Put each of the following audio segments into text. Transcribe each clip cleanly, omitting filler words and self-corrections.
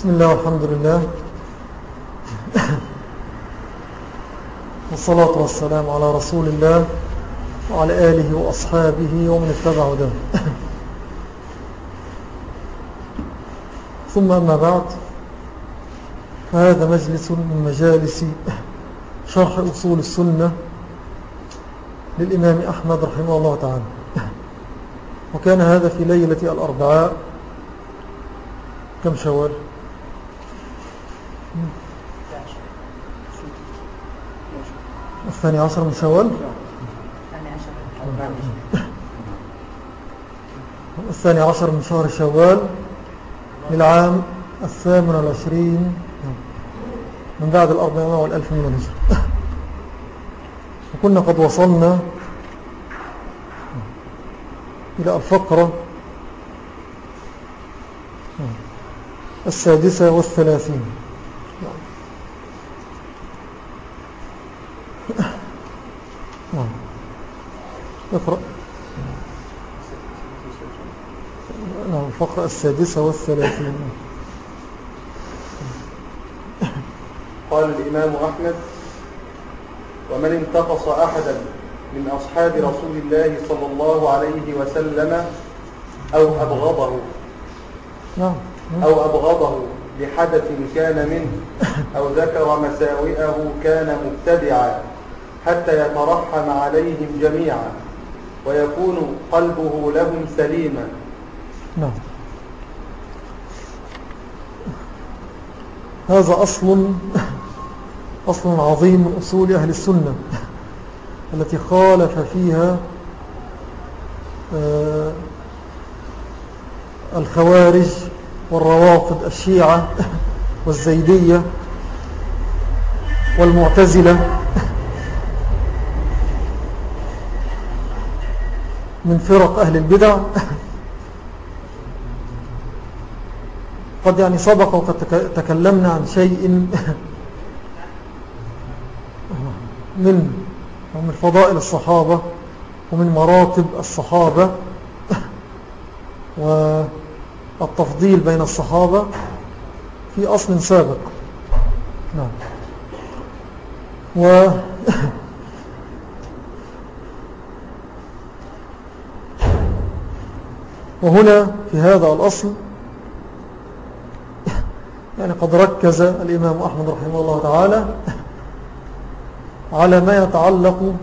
بسم الله والحمد لله والصلاة والسلام على رسول الله وعلى آله وأصحابه ومن اتبع هداه. ثم أما بعد، فهذا مجلس من مجالس شرح أصول السنة للإمام أحمد رحمه الله تعالى. وكان هذا في ليلة الأربعاء كم شوال؟ الثاني عشر من شوال، الثاني عشر من شهر شوال للعام 28 من بعد 400 من الهجرة. وكنا قد وصلنا إلى الفقرة 36. اقرأ. الفقرة 36. قال الإمام أحمد: ومن انتقص أحدا من أصحاب رسول الله صلى الله عليه وسلم أو أبغضه لحدث كان منه أو ذكر مساوئه كان مبتدعا حتى يترحم عليهم جميعا ويكون قلبه لهم سليما. نعم. هذا أصل عظيم من أصول أهل السنة التي خالف فيها الخوارج والروافض الشيعة والزيدية والمعتزلة من فرق أهل البدع. قد يعني سبق وقد تكلمنا عن شيء من فضائل الصحابة ومن مراتب الصحابة والتفضيل بين الصحابة في أصل سابق. نعم. وهنا في هذا الأصل يعني قد ركز الإمام أحمد رحمه الله تعالى على ما يتعلق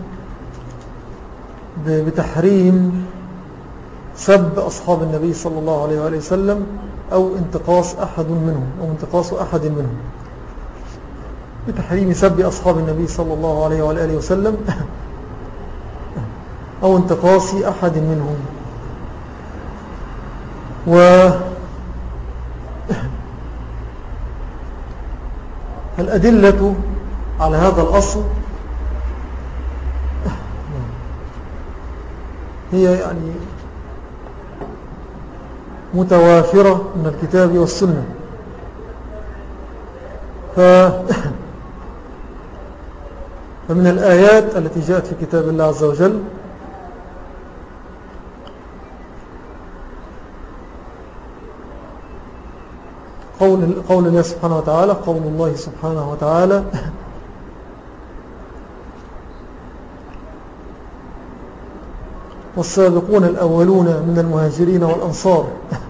بتحريم سب أصحاب النبي صلى الله عليه وآله وسلم أو انتقاص أحد منهم أو انتقاص أحد منهم، بتحريم سب أصحاب النبي صلى الله عليه وآله وسلم أو انتقاص أحد منهم. الأدلة على هذا الأصل هي يعني متوافرة من الكتاب والسنة. فمن الآيات التي جاءت في كتاب الله عز وجل قول الله سبحانه وتعالى، قول الله سبحانه وتعالى: والسابقون الأولون من المهاجرين والأنصار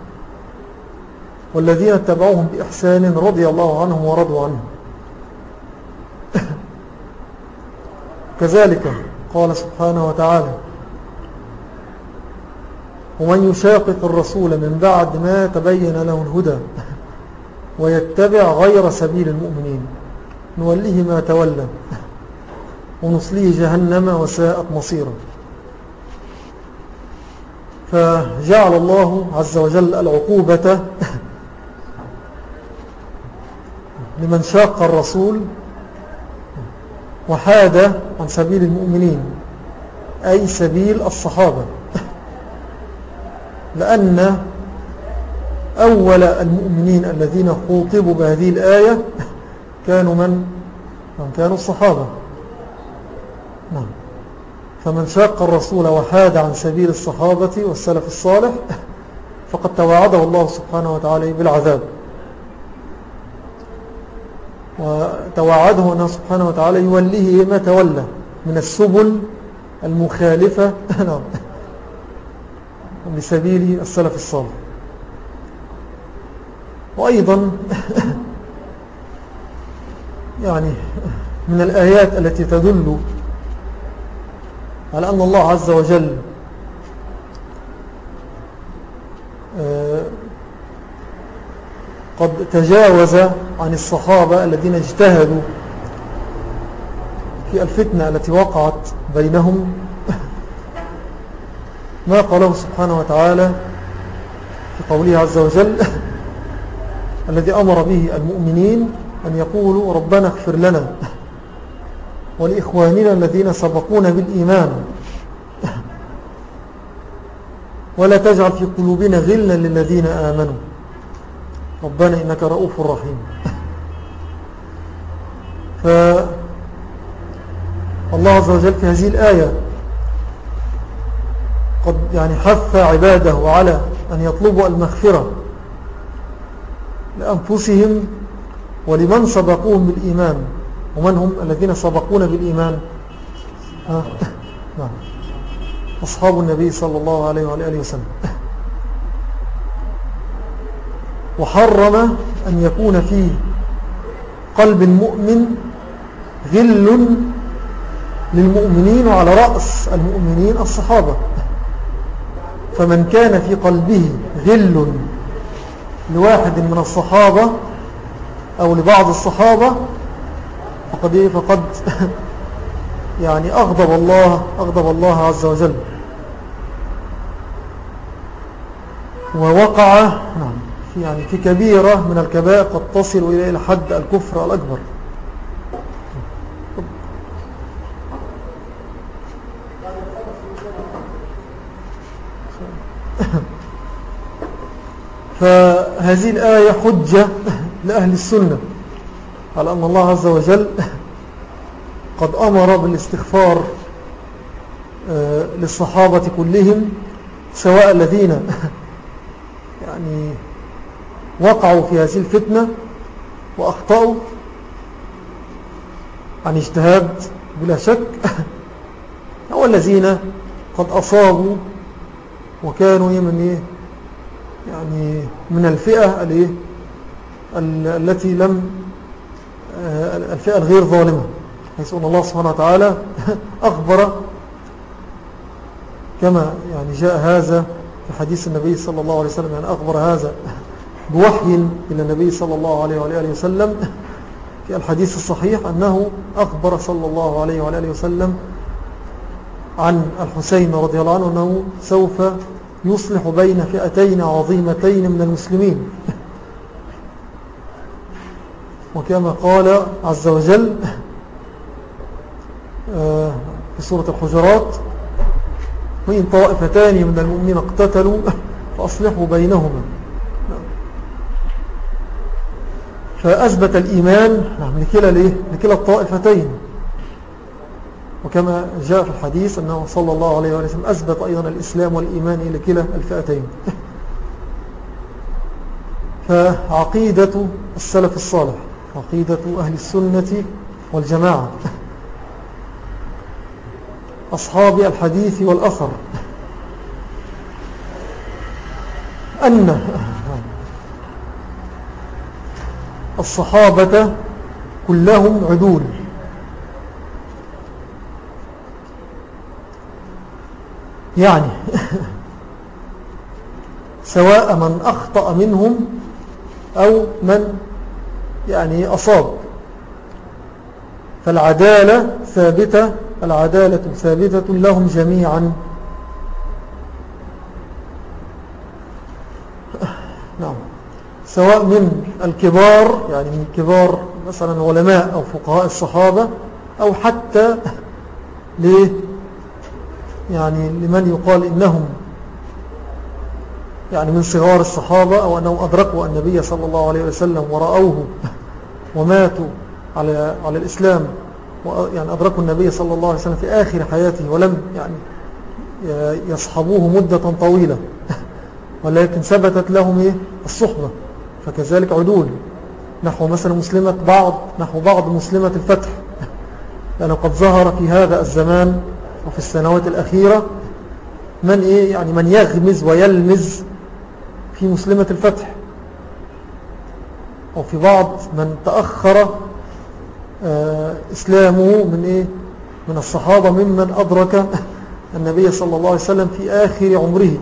والذين اتبعوهم بإحسان رضي الله عنهم ورضوا عنه. كذلك قال سبحانه وتعالى: ومن يشاقق الرسول من بعد ما تبين له الهدى ويتبع غير سبيل المؤمنين نوليه ما تولى ونصليه جهنم وساءت مصيرا. فجعل الله عز وجل العقوبة لمن شاق الرسول وحاد عن سبيل المؤمنين، أي سبيل الصحابة، لأن أول المؤمنين الذين خوطبوا بهذه الآية كانوا كانوا الصحابة. نعم. فمن شاق الرسول وحاد عن سبيل الصحابة والسلف الصالح فقد توعده الله سبحانه وتعالى بالعذاب. وتوعده أنه سبحانه وتعالى يوليه ما تولى من السبل المخالفة لسبيل السلف الصالح. وأيضا يعني من الآيات التي تدل على أن الله عز وجل قد تجاوز عن الصحابة الذين اجتهدوا في الفتنة التي وقعت بينهم ما قاله سبحانه وتعالى في قوله عز وجل الذي أمر به المؤمنين أن يقولوا ربنا اغفر لنا ولإخواننا الذين سبقونا بالإيمان ولا تجعل في قلوبنا غلا للذين آمنوا ربنا إنك رؤوف رحيم. فالله عز وجل في هذه الآية قد يعني حث عباده على أن يطلبوا المغفرة لأنفسهم ولمن سبقوهم بالإيمان. ومن هم الذين سبقونا بالإيمان؟ أصحاب النبي صلى الله عليه وآله وسلم. وحرم أن يكون في قلب المؤمن غل للمؤمنين وعلى رأس المؤمنين الصحابة. فمن كان في قلبه غل لواحد من الصحابة أو لبعض الصحابة فقد يعني أغضب الله عز وجل ووقع يعني في كبيرة من الكبائر قد تصل إلى حد الكفر الأكبر. فهذه الآية حجة لأهل السنة على أن الله عز وجل قد أمر بالاستغفار للصحابة كلهم سواء الذين يعني وقعوا في هذه الفتنة وأخطأوا عن اجتهاد بلا شك أو الذين قد أصابوا وكانوا من الفئة التي لم الفئة الغير ظالمة، حيث أن الله سبحانه وتعالى أخبر كما يعني جاء هذا في حديث النبي صلى الله عليه وسلم، يعني أخبر هذا بوحي إلى النبي صلى الله عليه وآله وسلم في الحديث الصحيح أنه أخبر صلى الله عليه وآله وسلم عن الحسين رضي الله عنه أنه سوف يصلح بين فئتين عظيمتين من المسلمين، وكما قال عز وجل في سورة الحجرات وإن طائفتان من المؤمنين اقتتلوا فأصلحوا بينهما. فأثبت الإيمان لكلا الطائفتين، وكما جاء في الحديث أنه صلى الله عليه وسلم أثبت أيضا الإسلام والإيمان لكلا الفئتين. فعقيدة السلف الصالح، عقيدة أهل السنة والجماعة أصحاب الحديث والأثر أن الصحابة كلهم عدول، يعني سواء من أخطأ منهم أو من يعني أصاب، فالعدالة ثابتة، العدالة ثابتة لهم جميعا. نعم، سواء من الكبار يعني من كبار مثلا علماء أو فقهاء الصحابة، أو حتى يعني لمن يقال إنهم يعني من صغار الصحابة أو أنهم أدركوا النبي صلى الله عليه وسلم ورأوه وماتوا على الإسلام، يعني أدركوا النبي صلى الله عليه وسلم في آخر حياته ولم يعني يصحبوه مدة طويلة ولكن ثبتت لهم الصحبة، فكذلك عدول. نحو مثلا نحو بعض مسلمة الفتح، لأنه قد ظهر في هذا الزمان وفي السنوات الأخيرة من يغمز ويلمز في مسلمة الفتح، أو في بعض من تأخر إسلامه من الصحابة ممن أدرك النبي صلى الله عليه وسلم في آخر عمره،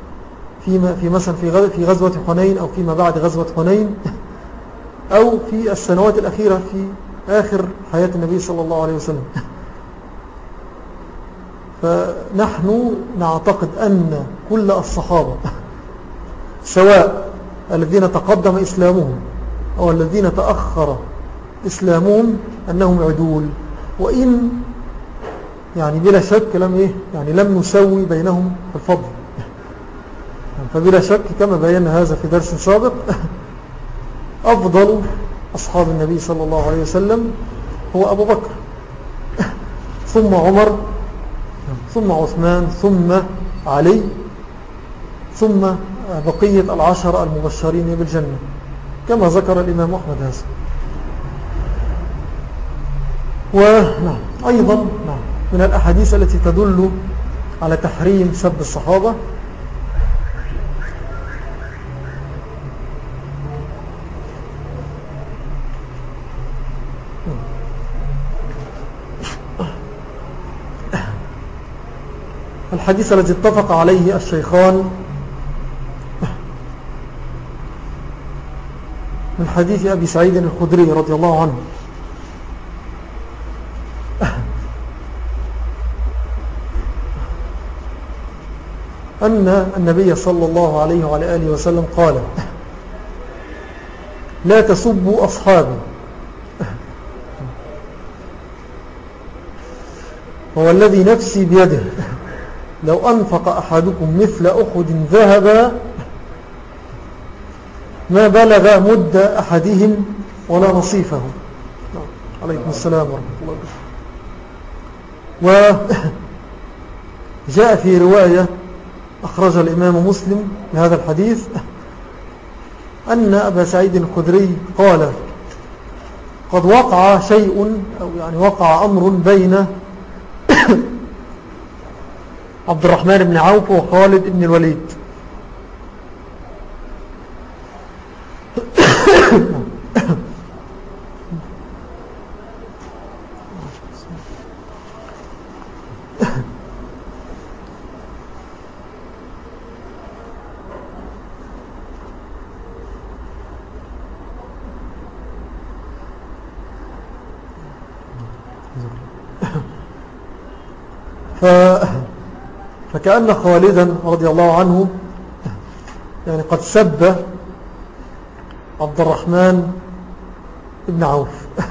في غزوة حنين أو فيما بعد غزوة حنين، أو في السنوات الأخيرة في آخر حياة النبي صلى الله عليه وسلم. فنحن نعتقد أن كل الصحابة سواء الذين تقدم إسلامهم أو الذين تأخر إسلامهم أنهم عدول، وإن بلا شك لم نسوي بينهم في الفضل. فبلا شك كما بينا هذا في درس سابق أفضل أصحاب النبي صلى الله عليه وسلم هو أبو بكر، ثم عمر، ثم عثمان، ثم علي، ثم بقية العشر المبشرين بالجنة كما ذكر الإمام أحمد هذا. وأيضا من الأحاديث التي تدل على تحريم سب الصحابة الحديث الذي اتفق عليه الشيخان من حديث أبي سعيد الخدري رضي الله عنه أن النبي صلى الله عليه وعلى آله وسلم قال: لا تسبوا أصحابي، هو الذي نفسي بيده لو أنفق أحدكم مثل أحد ذهبا ما بلغ مد أحدهم ولا نصيفه. عليكم السلام ورحمة الله وبركاته. وجاء في رواية أخرج الإمام مسلم لهذا الحديث أن أبا سعيد الخدري قال: قد وقع شيء أو وقع أمر بين عبد الرحمن بن عوف وخالد بن الوليد. فكأن خالدا رضي الله عنه قد سب عبد الرحمن بن عوف،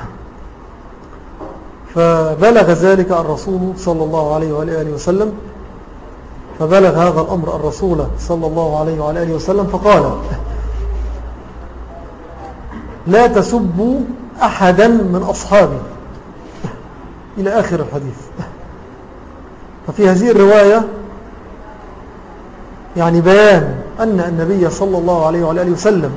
فبلغ ذلك الرسول صلى الله عليه وآله وسلم، فبلغ هذا الأمر الرسول صلى الله عليه وآله وسلم فقال: لا تسبوا أحدا من أصحابي، إلى آخر الحديث. ففي هذه الرواية بيان أن النبي صلى الله عليه وآله وسلم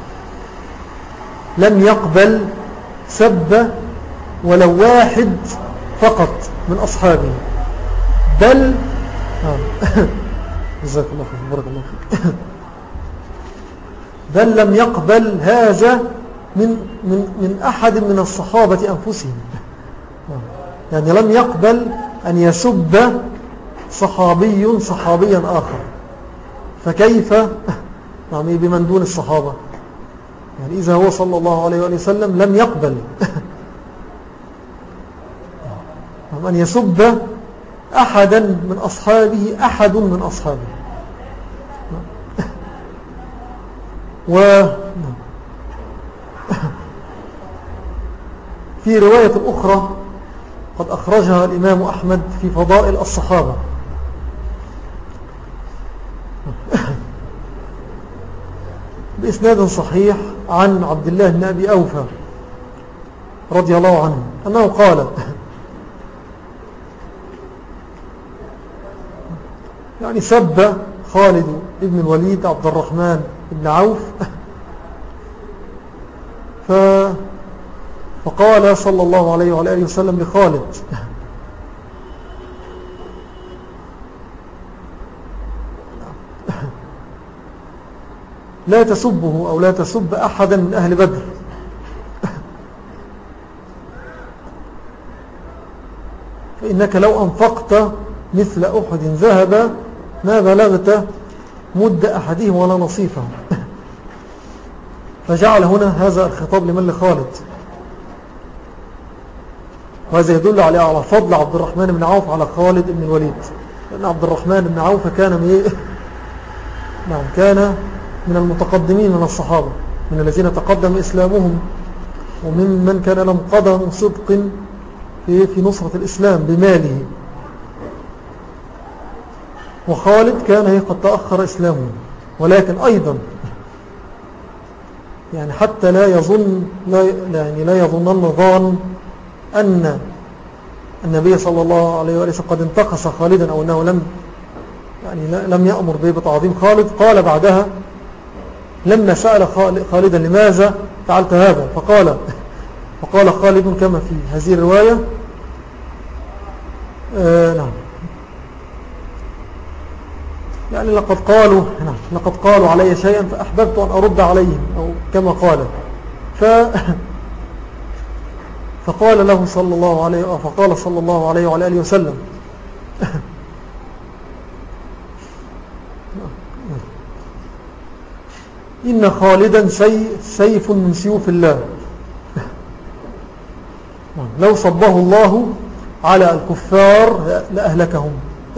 لم يقبل سب ولو واحد فقط من أصحابه، بل جزاك الله خير، بارك الله فيك. بل لم يقبل هذا من أحد من الصحابة أنفسهم، لم يقبل أن يسب صحابيا آخر، فكيف بمن دون الصحابة؟ إذا هو صلى الله عليه وسلم لم يقبل أن يسب أحدا من أصحابه، أحد من أصحابه. في رواية أخرى قد أخرجها الإمام أحمد في فضائل الصحابة بإسناد صحيح عن عبد الله بن أبي أوفى رضي الله عنه أنه قال: سب خالد بن الوليد عبد الرحمن بن عوف فقال صلى الله عليه وعلى آله وسلم لخالد: لا تسبه أو لا تسب أحدا من أهل بدر، فإنك لو أنفقت مثل أحد ذهب ما بلغت مد أحدهم ولا نصيفه. فجعل هنا هذا الخطاب لمن؟ لخالد. وهذا يدل على فضل عبد الرحمن بن عوف على خالد بن الوليد، لأن عبد الرحمن بن عوف كان من المتقدمين من الصحابة، من الذين تقدم إسلامهم، ومن كان لهم قدم صدق في نصرة الإسلام بماله. وخالد كان قد تأخر إسلامه، ولكن أيضا يعني حتى لا يظنن ظان أن النبي صلى الله عليه وسلم قد انتقص خالدا، أو أنه لم يأمر به بتعظيم خالد. قال بعدها لما سأل خالدا: لماذا فعلت هذا؟ فقال خالد كما في هذه الرواية: نعم، يعني لقد قالوا علي شيئا فأحببت أن أرد عليهم، أو كما قال. فقال له صلى الله عليه وعلى آله وسلم: إن خالدا سيف من سيوف الله، لو صبه الله على الكفار لأهلكهم.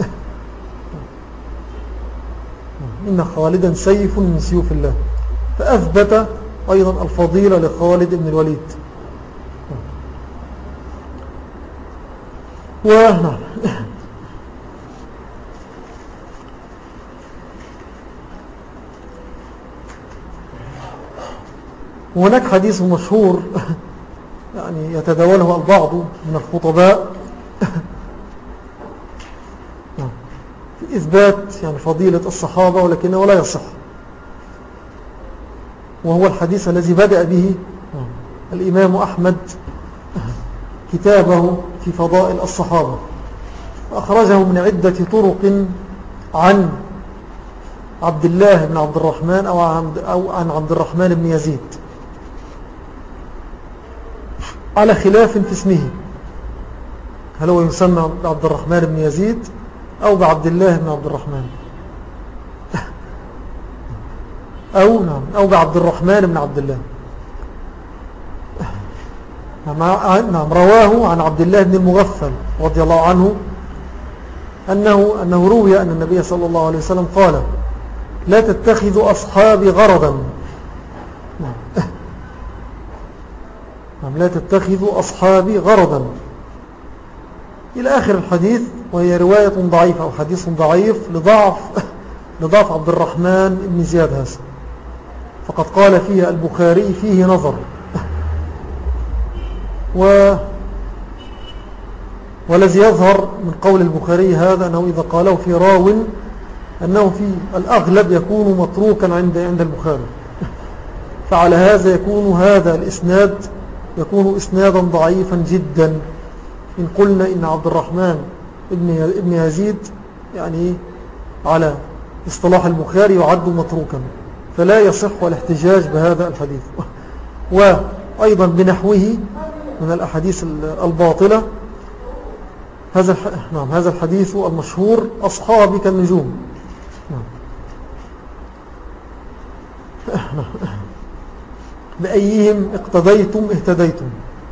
إن خالدا سيف من سيوف الله. فأثبت أيضا الفضيلة لخالد بن الوليد. وهناك حديث مشهور يعني يتداوله البعض من الخطباء في إثبات يعني فضيلة الصحابة، ولكنه لا يصح، وهو الحديث الذي بدأ به الإمام أحمد كتابه في فضائل الصحابة، وأخرجه من عدة طرق عن عبد الله بن عبد الرحمن أو عن عبد الرحمن بن يزيد، على خلاف في اسمه، هل هو يسمى عبد الرحمن بن يزيد أو بعبد الله بن عبد الرحمن أو بعبد الرحمن بن عبد الله. نعم، رواه عن عبد الله بن المغفل رضي الله عنه أنه روي أن النبي صلى الله عليه وسلم قال: لا تتخذوا أصحابي غرضا. لا تتخذوا أصحابي غرضا إلى آخر الحديث، وهي رواية ضعيفة أو حديث ضعيف لضعف عبد الرحمن بن زياد هذا، فقد قال فيها البخاري فيه نظر. والذي يظهر من قول البخاري هذا أنه إذا قاله في راو أنه في الأغلب يكون متروكا عند البخاري، فعلى هذا يكون هذا الإسناد يكون إسنادا ضعيفا جدا إن قلنا إن عبد الرحمن ابن يزيد يعني على اصطلاح البخاري يعد متروكا، فلا يصح الاحتجاج بهذا الحديث. وأيضا بنحوه من الأحاديث الباطلة هذا الحديث المشهور: أصحابي كالنجوم. بأيهم اقتديتم اهتديتم.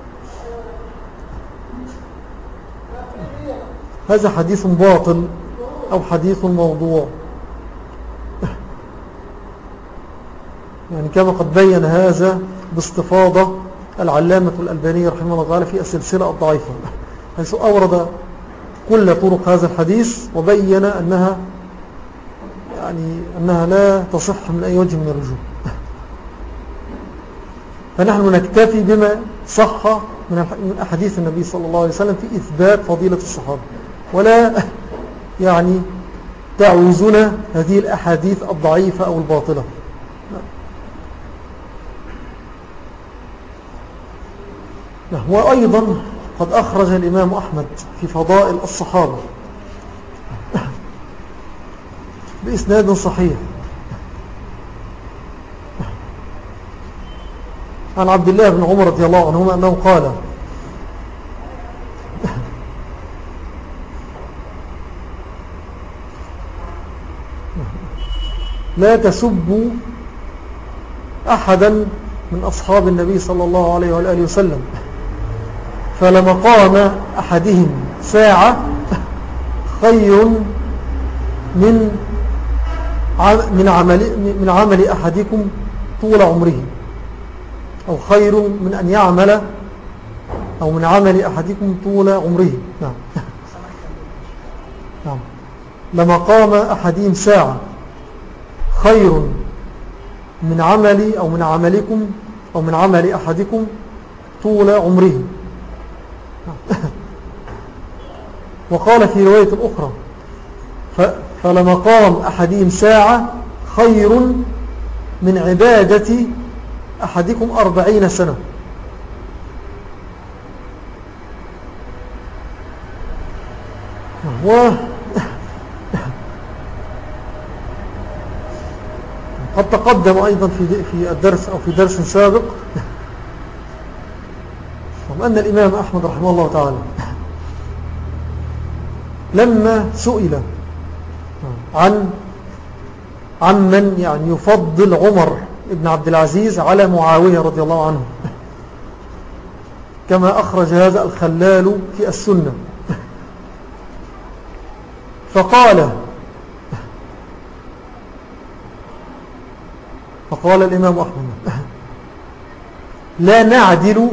هذا حديث باطل أو حديث موضوع، يعني كما قد بين هذا باستفاضة العلامة الألباني رحمه الله تعالى في السلسلة الضعيفة، حيث أورد كل طرق هذا الحديث وبين أنها لا تصح من أي وجه من الرجوع. فنحن نكتفي بما صح من أحاديث النبي صلى الله عليه وسلم في إثبات فضيلة الصحابة، ولا يعني تعوزنا هذه الأحاديث الضعيفة أو الباطلة. وأيضا قد أخرج الإمام أحمد في فضائل الصحابة بإسناد صحيح عن عبد الله بن عمر رضي الله عنهما أنه قال: لا تسبوا أحدا من أصحاب النبي صلى الله عليه وآله وسلم، فلمقام أحدهم ساعة خير من عمل أحدكم طول عمره، أو خير من أن يعمل أو من عمل أحدكم طول عمره. نعم. نعم. لمقام أحدهم ساعة خير من عمل أو من عملكم أو من عمل أحدكم طول عمره. وقال في رواية أخرى: فلمقام أحدهم ساعة خير من عبادة أحدكم 40 سنة. قد تقدم أيضا في الدرس أو في درس سابق أن الإمام أحمد رحمه الله تعالى لما سئل عن من يعني يفضل عمر بن عبد العزيز على معاوية رضي الله عنه، كما أخرج هذا الخلال في السنة، فقال الإمام أحمد: لا نعدل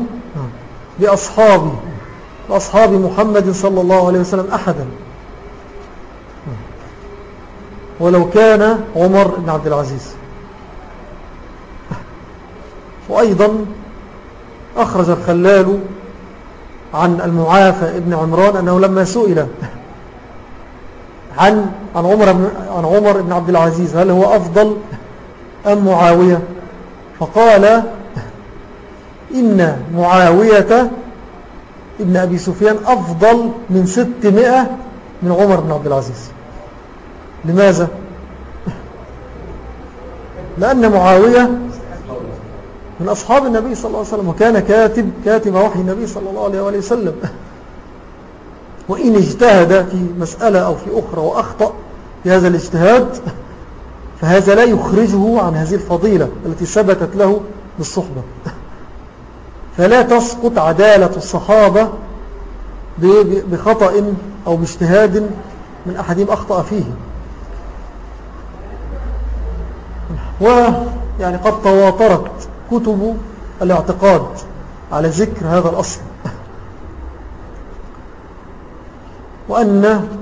بأصحاب محمد صلى الله عليه وسلم أحدا ولو كان عمر بن عبد العزيز. وأيضا أخرج الخلال عن المعافى ابن عمران أنه لما سئل عن عمر بن عبد العزيز هل هو أفضل أم معاوية، فقال: إن معاوية ابن أبي سفيان أفضل من 600 من عمر بن عبد العزيز. لماذا؟ لأن معاوية من أصحاب النبي صلى الله عليه وسلم، وكان كاتب وحي النبي صلى الله عليه وسلم، وإن اجتهد في مسألة أو في أخرى وأخطأ في هذا الاجتهاد فهذا لا يخرجه عن هذه الفضيلة التي ثبتت له بالصحبة. فلا تسقط عدالة الصحابة بخطأ أو باجتهاد من أحدهم أخطأ فيه. ويعني قد تواترت كتب الاعتقاد على ذكر هذا الأصل، وأن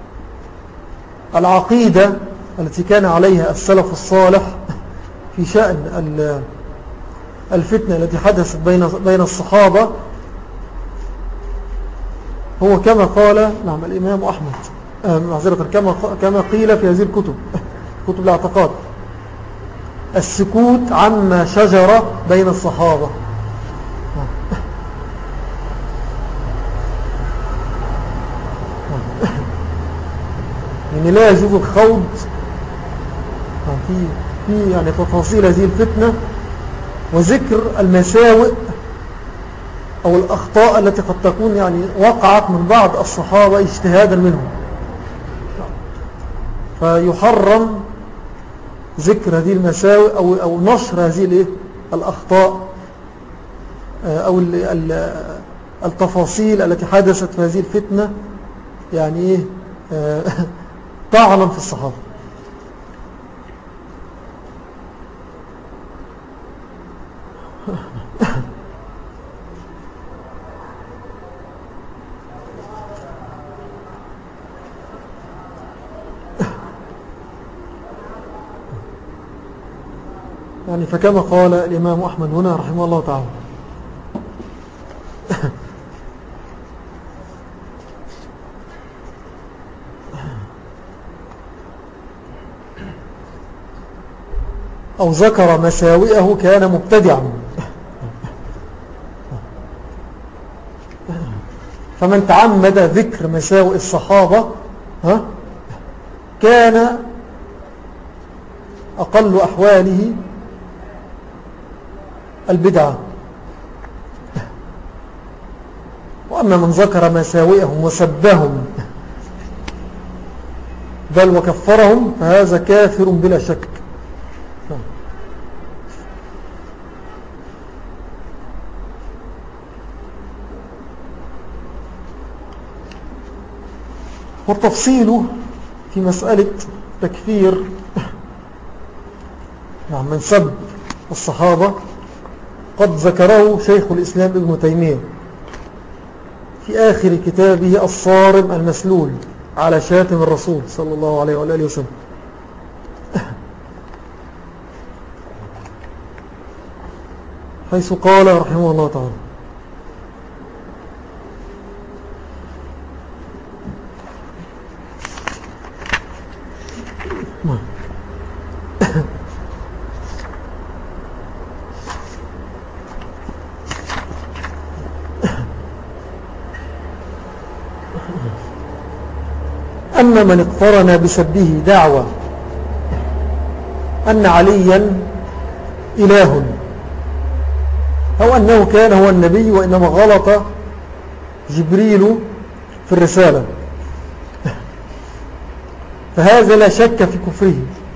العقيدة التي كان عليها السلف الصالح في شأن الفتنة التي حدثت بين الصحابة هو كما قال نعم الإمام أحمد معذرة كما قيل في هذه كتب الاعتقاد: السكوت عما شجر بين الصحابة. يعني لا يجوز الخوض في يعني تفاصيل هذه الفتنة وذكر المساوئ أو الأخطاء التي قد تكون يعني وقعت من بعض الصحابة اجتهادا منهم، فيحرم ذكر هذه المساوئ أو نشر هذه الأخطاء أو التفاصيل التي حدثت في هذه الفتنة، يعني طعنا في الصحابة. يعني فكما قال الإمام أحمد هنا رحمه الله تعالى: أو ذكر مساوئه كان مبتدعا. فمن تعمد ذكر مساوئ الصحابة كان أقل أحواله البدعة. وأما من ذكر مساوئهم وسبهم بل وكفرهم فهذا كافر بلا شك. والتفصيل في مسألة تكفير من سب الصحابة قد ذكره شيخ الإسلام ابن تيمية في آخر كتابه الصارم المسلول على شاتم الرسول صلى الله عليه وآله وسلم، حيث قال رحمه الله تعالى: أما من اقترن بسبه دعوى أن عليا إله أو أنه كان هو النبي وإنما غلط جبريل في الرسالة، فهذا لا شك في كفره،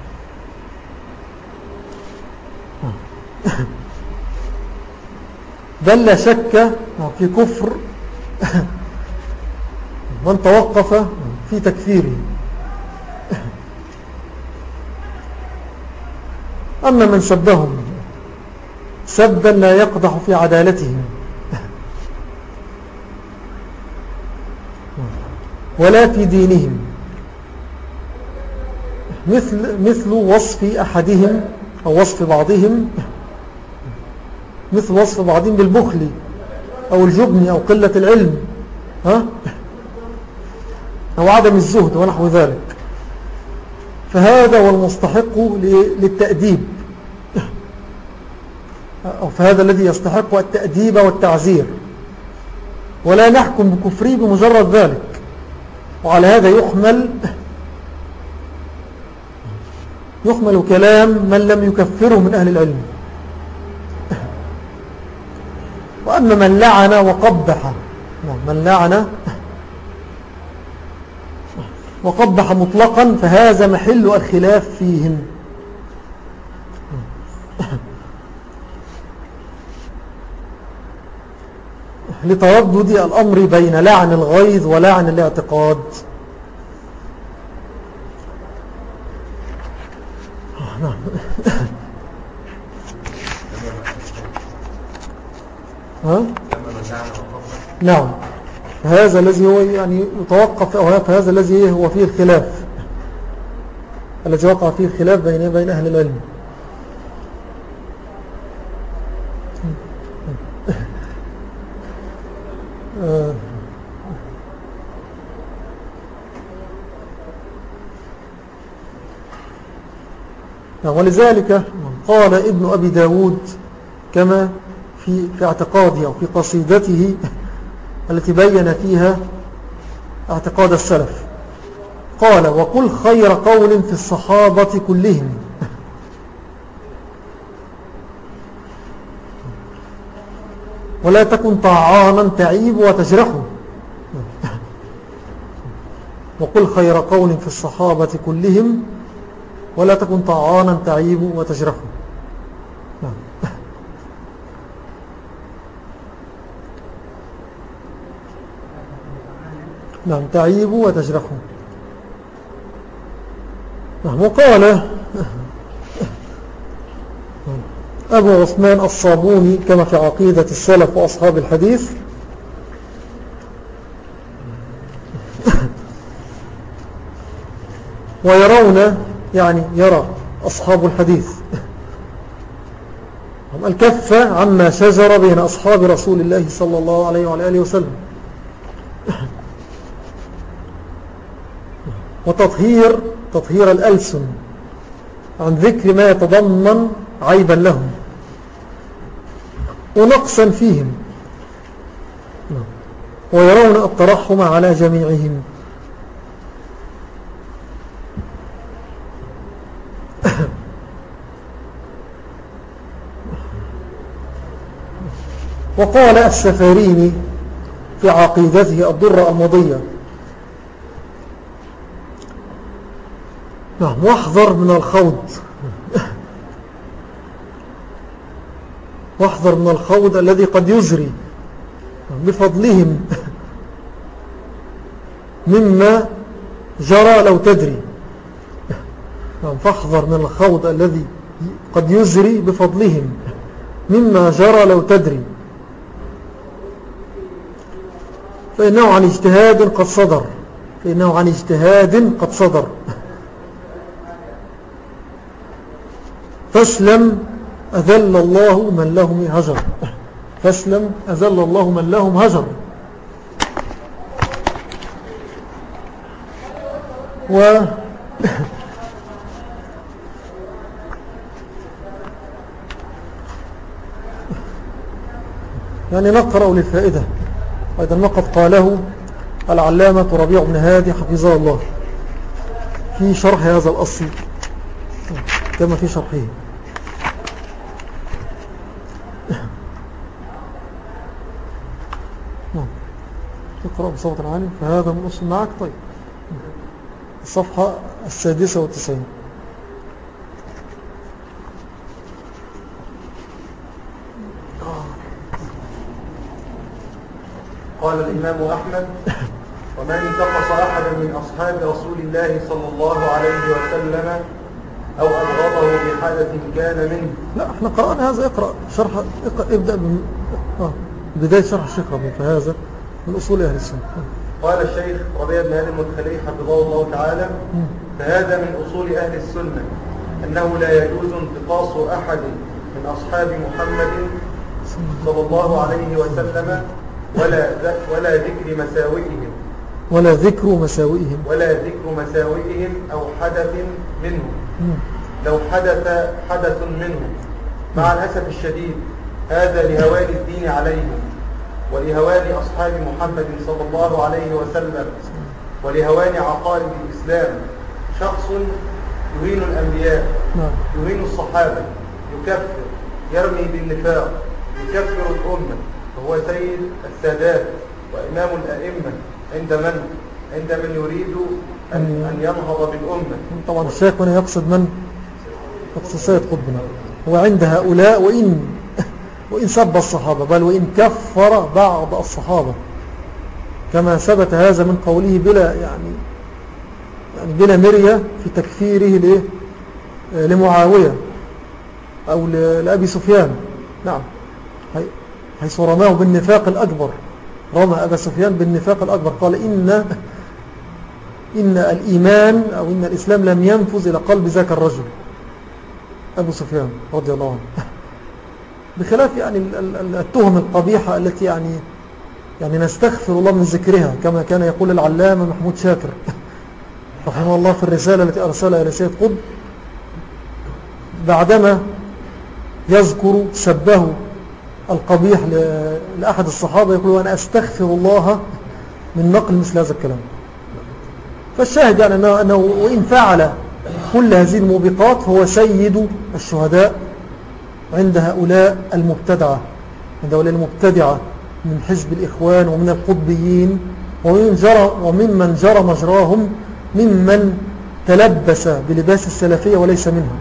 بل لا شك في كفر من توقف في تكفيره. أما من سبهم سبا لا يقدح في عدالتهم ولا في دينهم، مثل وصف أحدهم أو وصف بعضهم، مثل وصف بعضهم بالبخل أو الجبن أو قلة العلم أو عدم الزهد ونحو ذلك، فهذا هو المستحق للتأديب، أو فهذا الذي يستحق التأديب والتعزير، ولا نحكم بكفره بمجرد ذلك. وعلى هذا يحمل كلام من لم يكفره من أهل العلم. وأما من لعن وقبح، من لعن وقبح مطلقا فهذا محل الخلاف فيهم، لتردد الأمر بين لعن الغيظ ولعن الاعتقاد. نعم، هذا الذي هو يعني يتوقف، أو هذا الذي هو فيه الخلاف، الذي وقع فيه الخلاف بين أهل العلم. ولذلك قال ابن أبي داود كما في اعتقاده أو في قصيدته التي بين فيها اعتقاد السلف، قال: وقل خير قول في الصحابة كلهم، ولا تكن طعانا تعيب وتجرحه. وقل خير قول في الصحابة كلهم ولا تكن طعانا تعيب وتجرحه. نعم، تعيب وتجرحه. نعم. وقال أبو عثمان الصابوني كما في عقيدة السلف وأصحاب الحديث: ويرون، يعني يرى أصحاب الحديث، الكف عما شجر بين أصحاب رسول الله صلى الله عليه وآله وسلم، وتطهير الألسن عن ذكر ما يتضمن عيبا لهم ونقصا فيهم، ويرون الترحم على جميعهم. وقال السفاريني في عقيدته الدرة المضية: نعم، واحذر من الخوض واحذر من الخوض الذي قد يزري بفضلهم مما جرى لو تدري. فاحذر من الخوض الذي قد يزري بفضلهم مما جرى لو تدري، فإنه عن اجتهاد قد صدر فاسلم أذل الله من لهم هجر. فاسلم أذل الله من لهم هجر. يعني نقرأ للفائدة أيضا ما قد قاله العلامة ربيع بن هادي حفظه الله في شرح هذا الأصل كما في شرحه. تقرأ بصوت عالي، فهذا من أصل معك. طيب، الصفحة 96. قال الإمام أحمد: ومن انتقص أحدا من أصحاب رسول الله صلى الله عليه وسلم أو أبغضه بحدث كان منه. لا، احنا قرأنا هذا. اقرأ شرح، ابدأ بداية شرح الشيخ ربيع، فهذا من أصول أهل السنة. قال الشيخ ربيع بن هادي المدخلي حفظه الله تعالى: فهذا من أصول أهل السنة أنه لا يجوز انتقاص أحد من أصحاب محمد صلى الله عليه وسلم ولا ذكر مساوئهم أو حدث منه لو حدث منه، مع الأسف الشديد هذا لهوان الدين عليهم ولهوان أصحاب محمد صلى الله عليه وسلم ولهوان عقائد الإسلام. شخص يهين الأنبياء، يهين الصحابة، يكفر، يرمي بالنفاق، يكفر الأمة، وهو سيد السادات وإمام الأئمة عند من يريد أن ينهض بالأمة. طبعا الشيخ هنا يقصد من؟ يقصد سيد قطبنا. وعند هؤلاء وإن سب الصحابة، بل وإن كفر بعض الصحابة، كما ثبت هذا من قوله بلا مرية في تكفيره لمعاوية أو لأبي سفيان. نعم، حيث رماه بالنفاق الأكبر، رمى أبا سفيان بالنفاق الأكبر، قال إن الإيمان أو إن الإسلام لم ينفذ إلى قلب ذاك الرجل أبو سفيان رضي الله عنه. بخلاف التهم القبيحة التي يعني نستغفر الله من ذكرها، كما كان يقول العلامة محمود شاكر رحمه الله في الرسالة التي أرسلها إلى سيد قطب بعدما يذكر سبه القبيح لأحد الصحابة، يقول: وأنا أستغفر الله من نقل مثل هذا الكلام. فالشاهد أنه وإن فعل كل هذه الموبقات هو سيد الشهداء عند هؤلاء المبتدعة من حزب الإخوان ومن القطبيين وممن جرى مجراهم، ممن تلبس بلباس السلفية وليس منهم.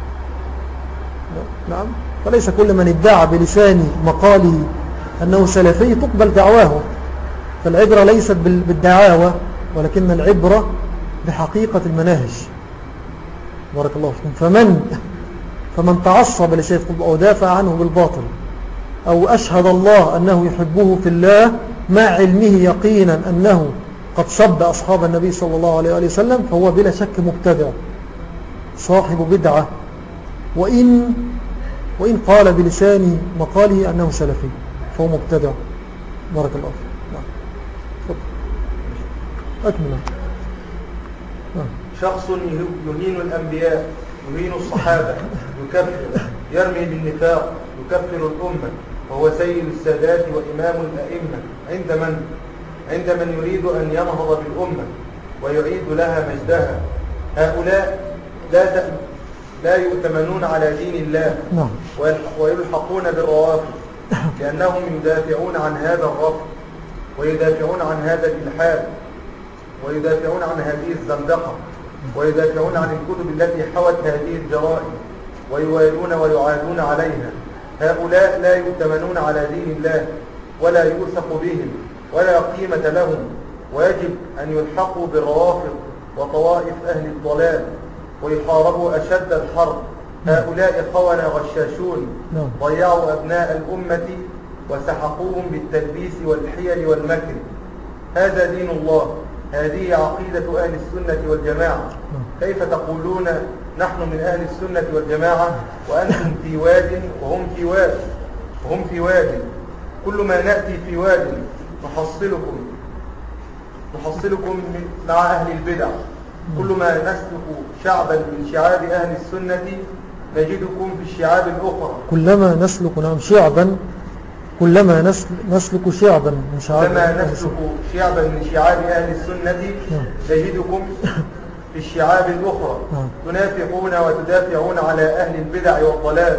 نعم، فليس كل من ادعى بلسان مقاله أنه سلفي تقبل دعواه. فالعبرة ليست بالدعاوى، ولكن العبرة بحقيقة المناهج. بارك الله فيكم. فمن تعصب لسيد قطب أو دافع عنه بالباطل أو أشهد الله أنه يحبه في الله مع علمه يقينا أنه قد سب أصحاب النبي صلى الله عليه وسلم، فهو بلا شك مبتدع صاحب بدعة، وإن قال بلسان مقاله أنه سلفي فهو مبتدع. بارك الله فيك. أكمل. شخص يهين الأنبياء، يهين الصحابة، يكفر، يرمي بالنفاق، يكفر الأمة، وهو سيد السادات وإمام الأئمة عند من يريد أن ينهض بالأمة ويعيد لها مجدها. هؤلاء لا يؤتمنون على دين الله ويلحقون بالروافض، لأنهم يدافعون عن هذا الرفض ويدافعون عن هذا الإلحاد ويدافعون عن هذه الزندقة ويدافعون عن الكتب التي حوت هذه الجرائم ويوالون ويعادون عليها. هؤلاء لا يؤتمنون على دين الله ولا يوثق بهم ولا قيمة لهم، ويجب أن يلحقوا بالروافض وطوائف أهل الضلال ويحاربوا أشد الحرب. هؤلاء خونة غشاشون ضيعوا أبناء الأمة وسحقوهم بالتلبيس والحيل والمكر. هذا دين الله، هذه عقيدة أهل السنة والجماعة. كيف تقولون نحن من أهل السنة والجماعة وأنتم في واد وهم في واد؟ كل ما نأتي في واد نحصلكم مع أهل البدع. كل ما نسلك شعبا من شعاب أهل السنة نجدكم في الشعاب الأخرى. كلما نسلك شعبا نسلك شعبا من شعاب أهل السنة نجدكم في الشعاب الأخرى تنافقون وتدافعون على أهل البدع والضلال.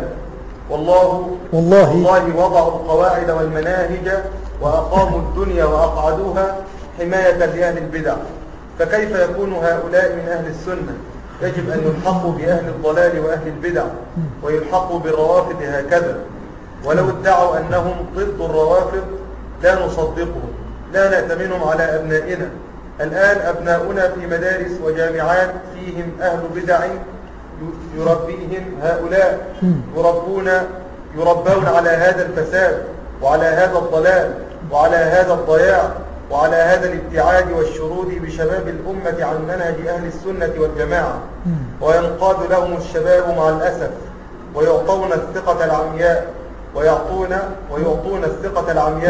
والله وضعوا القواعد والمناهج وأقاموا الدنيا وأقعدوها حماية لأهل البدع. فكيف يكون هؤلاء من أهل السنة؟ يجب أن يلحقوا بأهل الضلال وأهل البدع ويلحقوا بالروافض هكذا. ولو ادعوا أنهم ضد الروافض لا نصدقهم، لا نأتمنهم على أبنائنا. الآن أبناؤنا في مدارس وجامعات فيهم أهل بدع يربيهم هؤلاء، يربون على هذا الفساد وعلى هذا الضلال وعلى هذا الضياع وعلى هذا الابتعاد والشرود بشباب الأمة عن منهج أهل السنة والجماعة. وينقاد لهم الشباب مع الأسف ويعطون الثقة العمياء ويعطون الثقة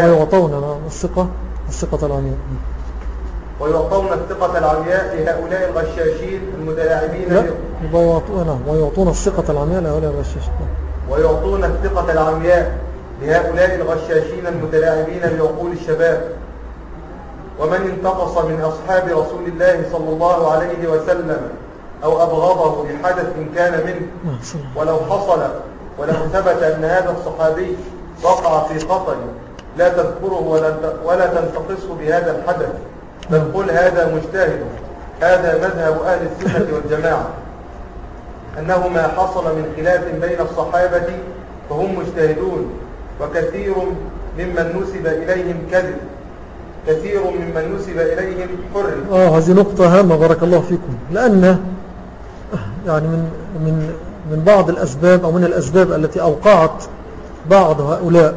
العمياء لهؤلاء الغشاشين المتلاعبين. ويعطون الثقة العمياء لهؤلاء الغشاشين. ويعطون الثقة العمياء لهؤلاء الغشاشين المتلاعبين بعقول الشباب. ومن انتقص من أصحاب رسول الله صلى الله عليه وسلم أو أبغضه لحدث كان منه، ولو ثبت أن هذا الصحابي وقع في خطأ، لا تذكره ولا تنتقصه بهذا الحدث، بل قل هذا مجتهد. هذا مذهب أهل السنة والجماعة، أنه ما حصل من خلاف بين الصحابة فهم مجتهدون، وكثير ممن نسب إليهم كذب، كثير ممن نسب إليهم حرم. هذه نقطة هامة بارك الله فيكم، لأن يعني من بعض الأسباب أو من الأسباب التي أوقعت بعض هؤلاء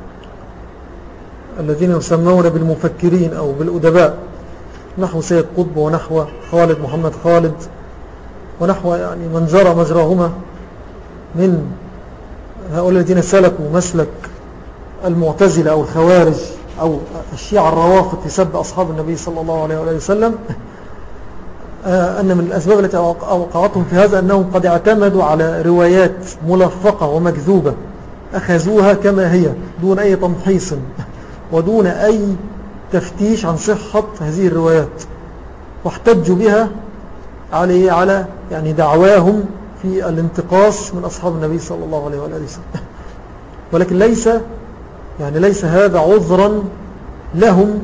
الذين يسمون بالمفكرين أو بالأدباء نحو سيد قطب ونحو خالد محمد خالد ونحو يعني من جرى مجراهما من هؤلاء الذين سلكوا مسلك المعتزلة أو الخوارج أو الشيعة الروافض في سب أصحاب النبي صلى الله عليه وسلم، أن من الأسباب التي أوقعتهم في هذا أنهم قد اعتمدوا على روايات ملفقة ومكذوبة، أخذوها كما هي دون أي تمحيص ودون أي تفتيش عن صحة هذه الروايات، واحتجوا بها على يعني دعواهم في الانتقاص من أصحاب النبي صلى الله عليه وسلم. ولكن ليس هذا عذرا لهم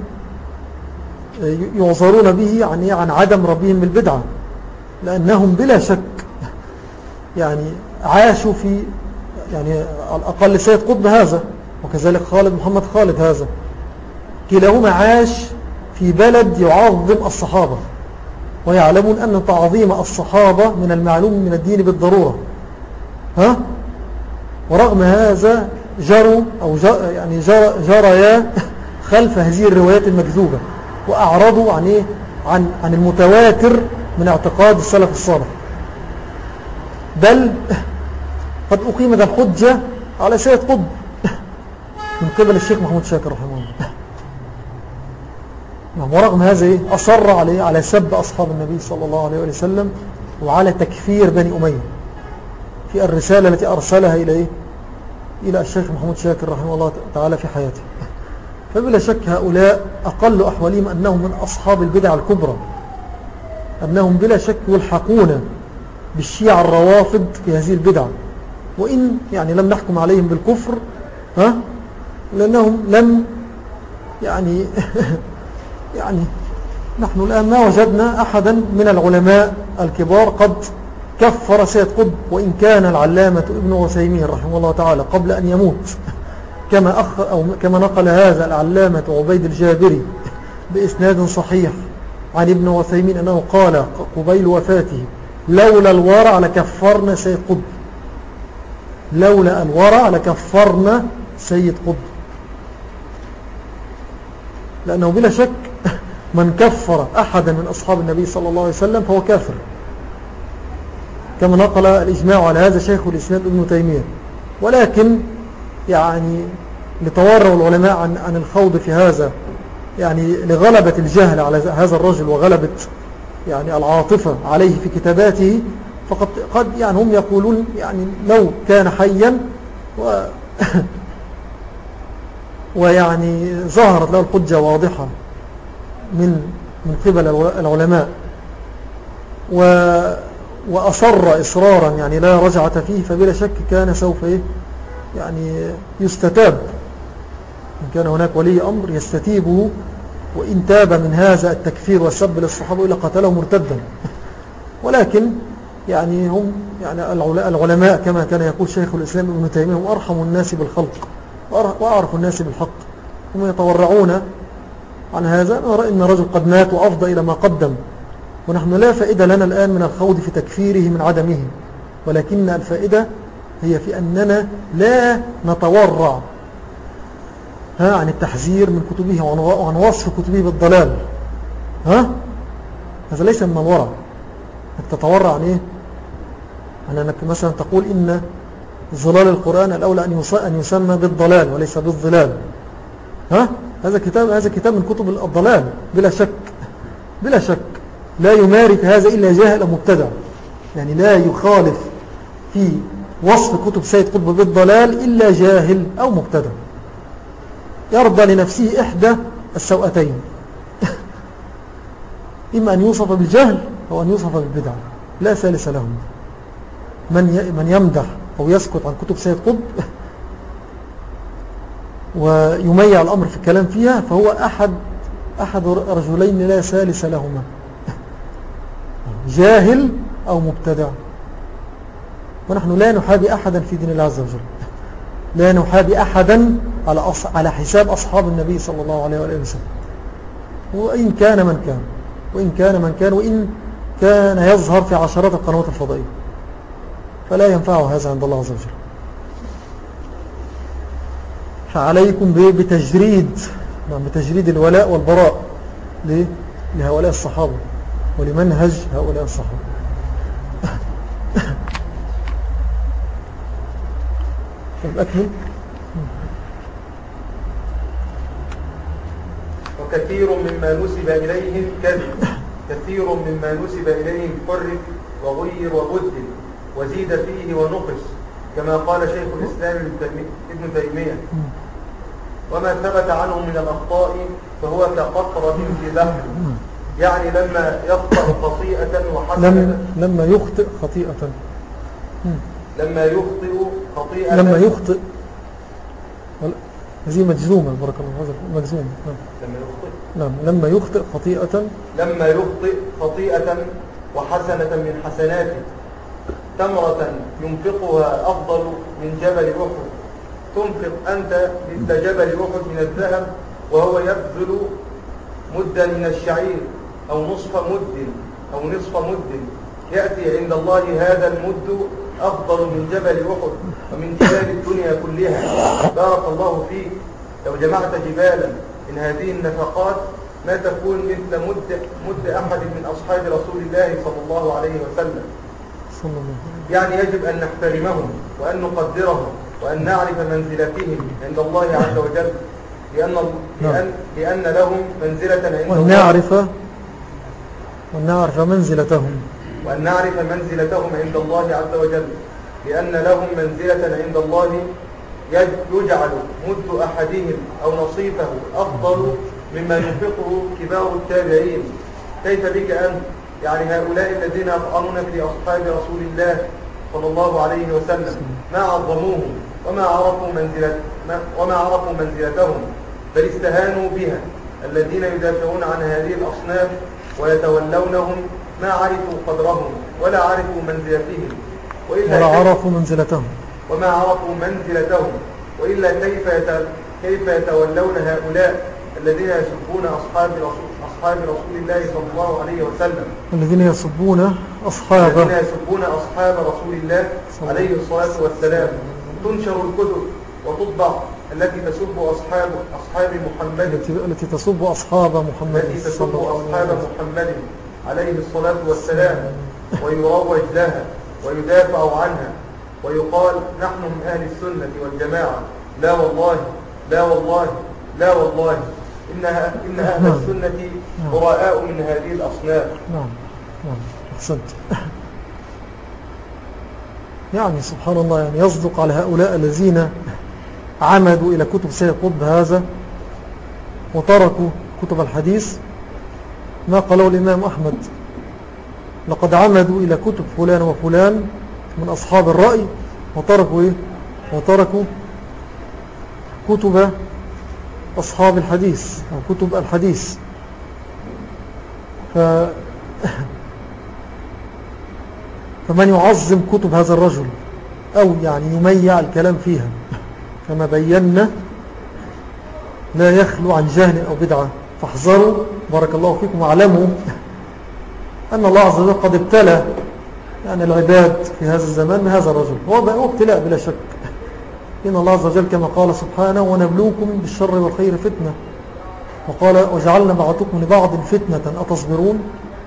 يعذرون به عن عدم ربهم بالبدعة، لأنهم بلا شك يعني عاشوا في يعني على الأقل سيد قطب هذا وكذلك خالد محمد خالد هذا، كلاهما عاش في بلد يعظم الصحابة، ويعلمون أن تعظيم الصحابة من المعلوم من الدين بالضرورة. ورغم هذا جريا خلف هذه الروايات المكذوبة، وأعرضوا عن المتواتر من اعتقاد السلف الصالح، بل قد أقيمت الحجة على سيد قطب من قبل الشيخ محمود شاكر رحمه الله. ورغم هذا أصر على سب أصحاب النبي صلى الله عليه وسلم وعلى تكفير بني أمية في الرسالة التي أرسلها إلى الشيخ محمود شاكر رحمه الله تعالى في حياته. فبلا شك هؤلاء أقل أحوالهم أنهم من أصحاب البدع الكبرى، أنهم بلا شك يلحقون بالشيعة الروافض في هذه البدع، وإن يعني لم نحكم عليهم بالكفر لأنهم لم يعني يعني نحن الآن ما وجدنا أحدا من العلماء الكبار قد كفر سيد قطب، وإن كان العلامة ابن عثيمين رحمه الله تعالى قبل أن يموت كما نقل هذا العلامة عبيد الجابري بإسناد صحيح عن ابن عثيمين أنه قال قبيل وفاته: لولا الورع لكفرنا سيد قطب، لولا الورع لكفرنا سيد قطب. لأنه بلا شك من كفر أحدا من أصحاب النبي صلى الله عليه وسلم فهو كافر، كما نقل الإجماع على هذا شيخ الإسلام ابن تيمية. ولكن يعني لتورع العلماء عن الخوض في هذا، يعني لغلبة الجهل على هذا الرجل وغلبة يعني العاطفة عليه في كتاباته، فقد يعني هم يقولون يعني لو كان حيا ويعني ظهرت له الحجة واضحة من قبل العلماء وأصر إصرارا يعني لا رجعة فيه، فبلا شك كان سوف يعني يستتاب، إن كان هناك ولي أمر يستتيبه، وإن تاب من هذا التكفير والسب للصحابة إلا قتله مرتدا. ولكن يعني هم يعني العلماء كما كان يقول شيخ الإسلام ابن تيمية هم أرحم الناس بالخلق وأعرف الناس بالحق، هم يتورعون عن هذا. نرى إن رجل قد مات وأفضى إلى ما قدم، ونحن لا فائدة لنا الآن من الخوض في تكفيره من عدمه، ولكن الفائدة هي في أننا لا نتورع عن التحذير من كتبه وعن وصف كتبه بالضلال. هذا ليس من الورع، أنك تتورع عن إيه؟ عن أنك مثلا تقول إن ظلال القرآن الأولى أن يسمى بالضلال وليس بالظلال. هذا كتاب من كتب الضلال بلا شك، بلا شك لا يمارك هذا إلا جاهل أو مبتدع، يعني لا يخالف في وصف كتب سيد قطب بالضلال إلا جاهل أو مبتدع يرضى لنفسه إحدى السوءتين، إما أن يوصف بالجهل أو أن يوصف بالبدع، لا ثالث لهم. من يمدح أو يسكت عن كتب سيد قطب ويميع الأمر في الكلام فيها فهو أحد رجلين لا ثالث لهما، جاهل أو مبتدع. ونحن لا نحابي أحدا في دين الله عز وجل، لا نحابي أحدا على حساب أصحاب النبي صلى الله عليه وآله وسلم، وإن كان من كان وإن كان يظهر في عشرات القنوات الفضائية، فلا ينفعه هذا عند الله عز وجل. فعليكم بتجريد الولاء والبراء لهؤلاء الصحابة ولمنهج هؤلاء الصحابة. أكمل. وكثير مما نسب إليهم كذب، كثير مما نسب إليهم حرف وغير وبدل وزيد فيه ونقص، كما قال شيخ الإسلام ابن تيمية: وما ثبت عنه من الأخطاء فهو كقطرة في بحر، يعني لما يخطئ خطيئة وحسنة، لما يخطئ خطيئة هذه مجزومة، بارك الله، هذا مجزوم. لما يخطئ خطيئة وحسنة من حسناته، تمرة ينفقها أفضل من جبل أحد، تنفق أنت مثل جبل أحد من الذهب وهو يبذل مدا من الشعير أو نصف مد، يأتي عند الله هذا المد أفضل من جبل أحد ومن جبال الدنيا كلها. بارك الله فيك، لو جمعت جبالا من هذه النفقات ما تكون مثل مد أحد من أصحاب رسول الله صلى الله عليه وسلم. يعني يجب أن نحترمهم وأن نقدرهم وأن نعرف منزلتهم عند الله عز وجل، لأن لهم منزلة عند الله، وأن نعرف منزلتهم عند الله عز وجل، لأن لهم منزلة عند الله يجعل مد أحدهم أو نصيفه أفضل مما ينفقه كبار التابعين، كيف بك أنت؟ يعني هؤلاء الذين يطعنون في أصحاب رسول الله صلى الله عليه وسلم ما عظموهم وما عرفوا منزلتهم، بل استهانوا بها. الذين يدافعون عن هذه الأصناف ويتولونهم ما عرفوا قدرهم ولا عرفوا منزلتهم ولا عرفوا منزلتهم وإلا كيف يتولون هؤلاء الذين يسبون أصحاب رسول الله صلى الله عليه وسلم، الذين يسبون أصحاب رسول الله عليه الصلاة والسلام. تنشر الكتب وتطبع التي تسب أصحاب محمد التي تسب أصحاب محمد عليه الصلاة والسلام، ويروج لها ويدافع عنها ويقال نحن من أهل السنة والجماعة. لا والله إن أهل السنة براء من هذه الأصناف. نعم أحسنت. يعني سبحان الله، يعني يصدق على هؤلاء الذين عمدوا إلى كتب سيد قطب هذا وتركوا كتب الحديث ما قاله الإمام أحمد: لقد عمدوا إلى كتب فلان وفلان من أصحاب الرأي وتركوا كتب أصحاب الحديث أو كتب الحديث. فمن يعظم كتب هذا الرجل أو يعني يميع الكلام فيها كما بينا لا يخلو عن جهل أو بدعة. فاحذروا بارك الله فيكم واعلموا أن الله عز وجل قد ابتلى يعني العباد في هذا الزمان من هذا الرجل. هو ابتلاء بلا شك. إن الله عز وجل كما قال سبحانه: ونبلوكم بالشر والخير فتنة، وقال: وجعلنا بعضكم لبعض فتنة أتصبرون.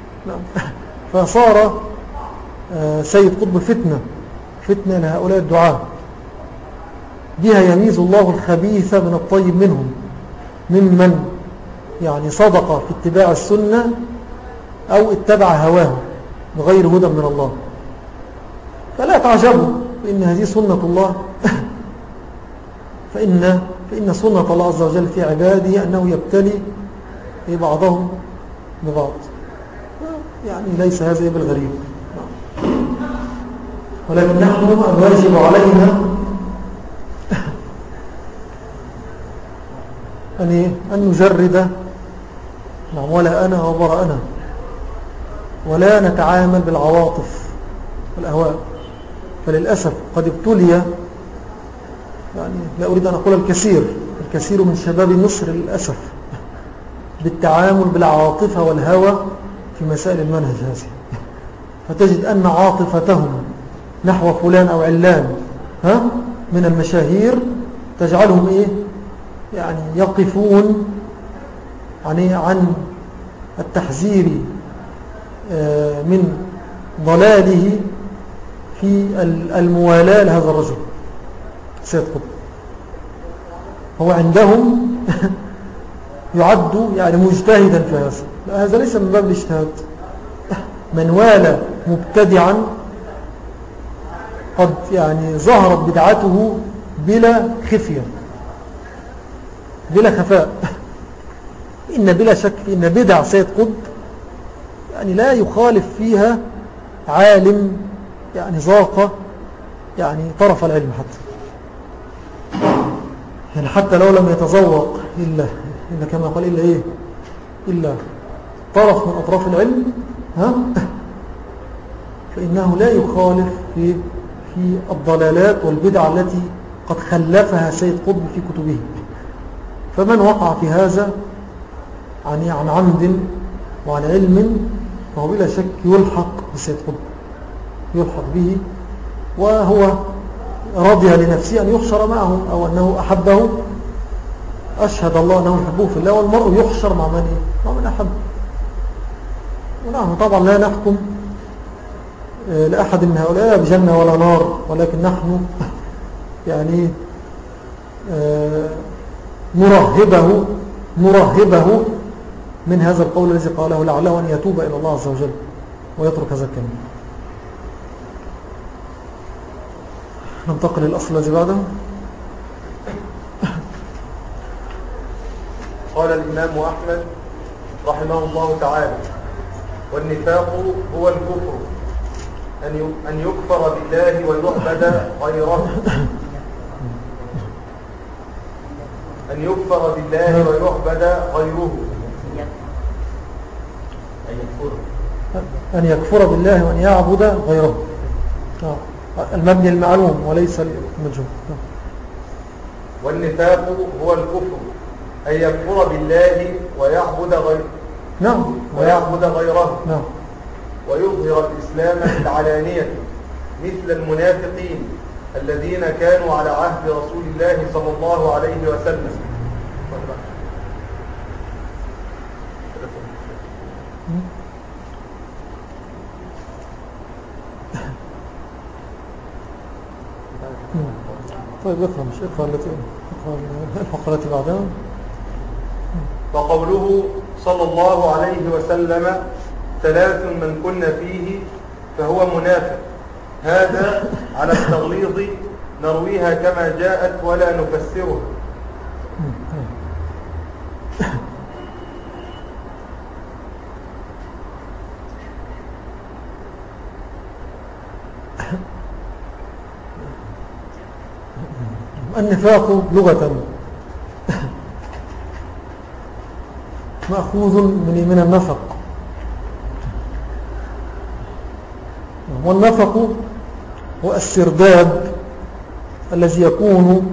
فصار سيد قطب فتنة لهؤلاء الدعاة، بها يميز الله الخبيث من الطيب منهم، ممن يعني صدق في اتباع السنة أو اتبع هواه بغير هدى من الله. فلا تعجبوا إن هذه سنة الله فإن سنة الله عز وجل في عباده أنه يبتلي بعضهم ببعض، يعني ليس هذا بالغريب. ولكن نحن الواجب علينا أن نجرد ولا وبراءنا، ولا نتعامل بالعواطف والأهواء. فللأسف قد ابتلي، يعني لا أريد أن أقول الكثير من شباب مصر للأسف بالتعامل بالعاطفة والهوى في مسائل المنهج هذه. فتجد أن عاطفتهم نحو فلان أو علان من المشاهير تجعلهم يعني يقفون يعني عن التحذير من ضلاله في الموالاة لهذا الرجل سيد قطب. هو عندهم يعد يعني مجتهدا في هذا. لا، هذا ليس من باب الاجتهاد. من والى مبتدعا قد يعني ظهرت بدعته بلا خفية بلا خفاء. إن بلا شك إن بدع سيد قطب يعني لا يخالف فيها عالم يعني ذاق يعني طرف العلم، حتى لو لم يتذوق إلا كما قال إلا طرف من أطراف العلم فإنه لا يخالف في الضلالات والبدع التي قد خلفها سيد قطب في كتبه. فمن وقع في هذا عن عمد وعن علم فهو بلا شك يلحق بسيد قطب، يلحق به، وهو رضي لنفسه أن يحشر معه أو أنه أحبه. أشهد الله أنه يحبه في الله، والمرء يحشر مع من أحب. ونحن طبعا لا نحكم لأحد من هؤلاء بجنة ولا نار، ولكن نحن يعني نرهبه من هذا القول الذي قاله لعله أن يتوب إلى الله عز وجل ويترك هذا الكلام. ننتقل للأصل الذي بعده. قال الإمام أحمد رحمه الله تعالى: والنفاق هو الكفر، أن يكفر بالله ويعبد غيره، أن يكفر بالله ويعبد غيره، أن يكفر بالله وأن يعبد غيره. المبني المعلوم وليس المجهول. والنفاق هو الكفر، أن يكفر بالله ويعبد غيره. نعم. ويعبد غيره. نعم. ويظهر الإسلام بالعلانية مثل المنافقين الذين كانوا على عهد رسول الله صلى الله عليه وسلم. طيب اقرأ، مش اقرأ الفقرة التي بعدها. وقوله صلى الله عليه وسلم: ثلاث من كن فيه فهو منافق. هذا على التغليظ نرويها كما جاءت ولا نفسرها. النفاق لغة مأخوذ من النفق، والنفق هو السرداب الذي يكون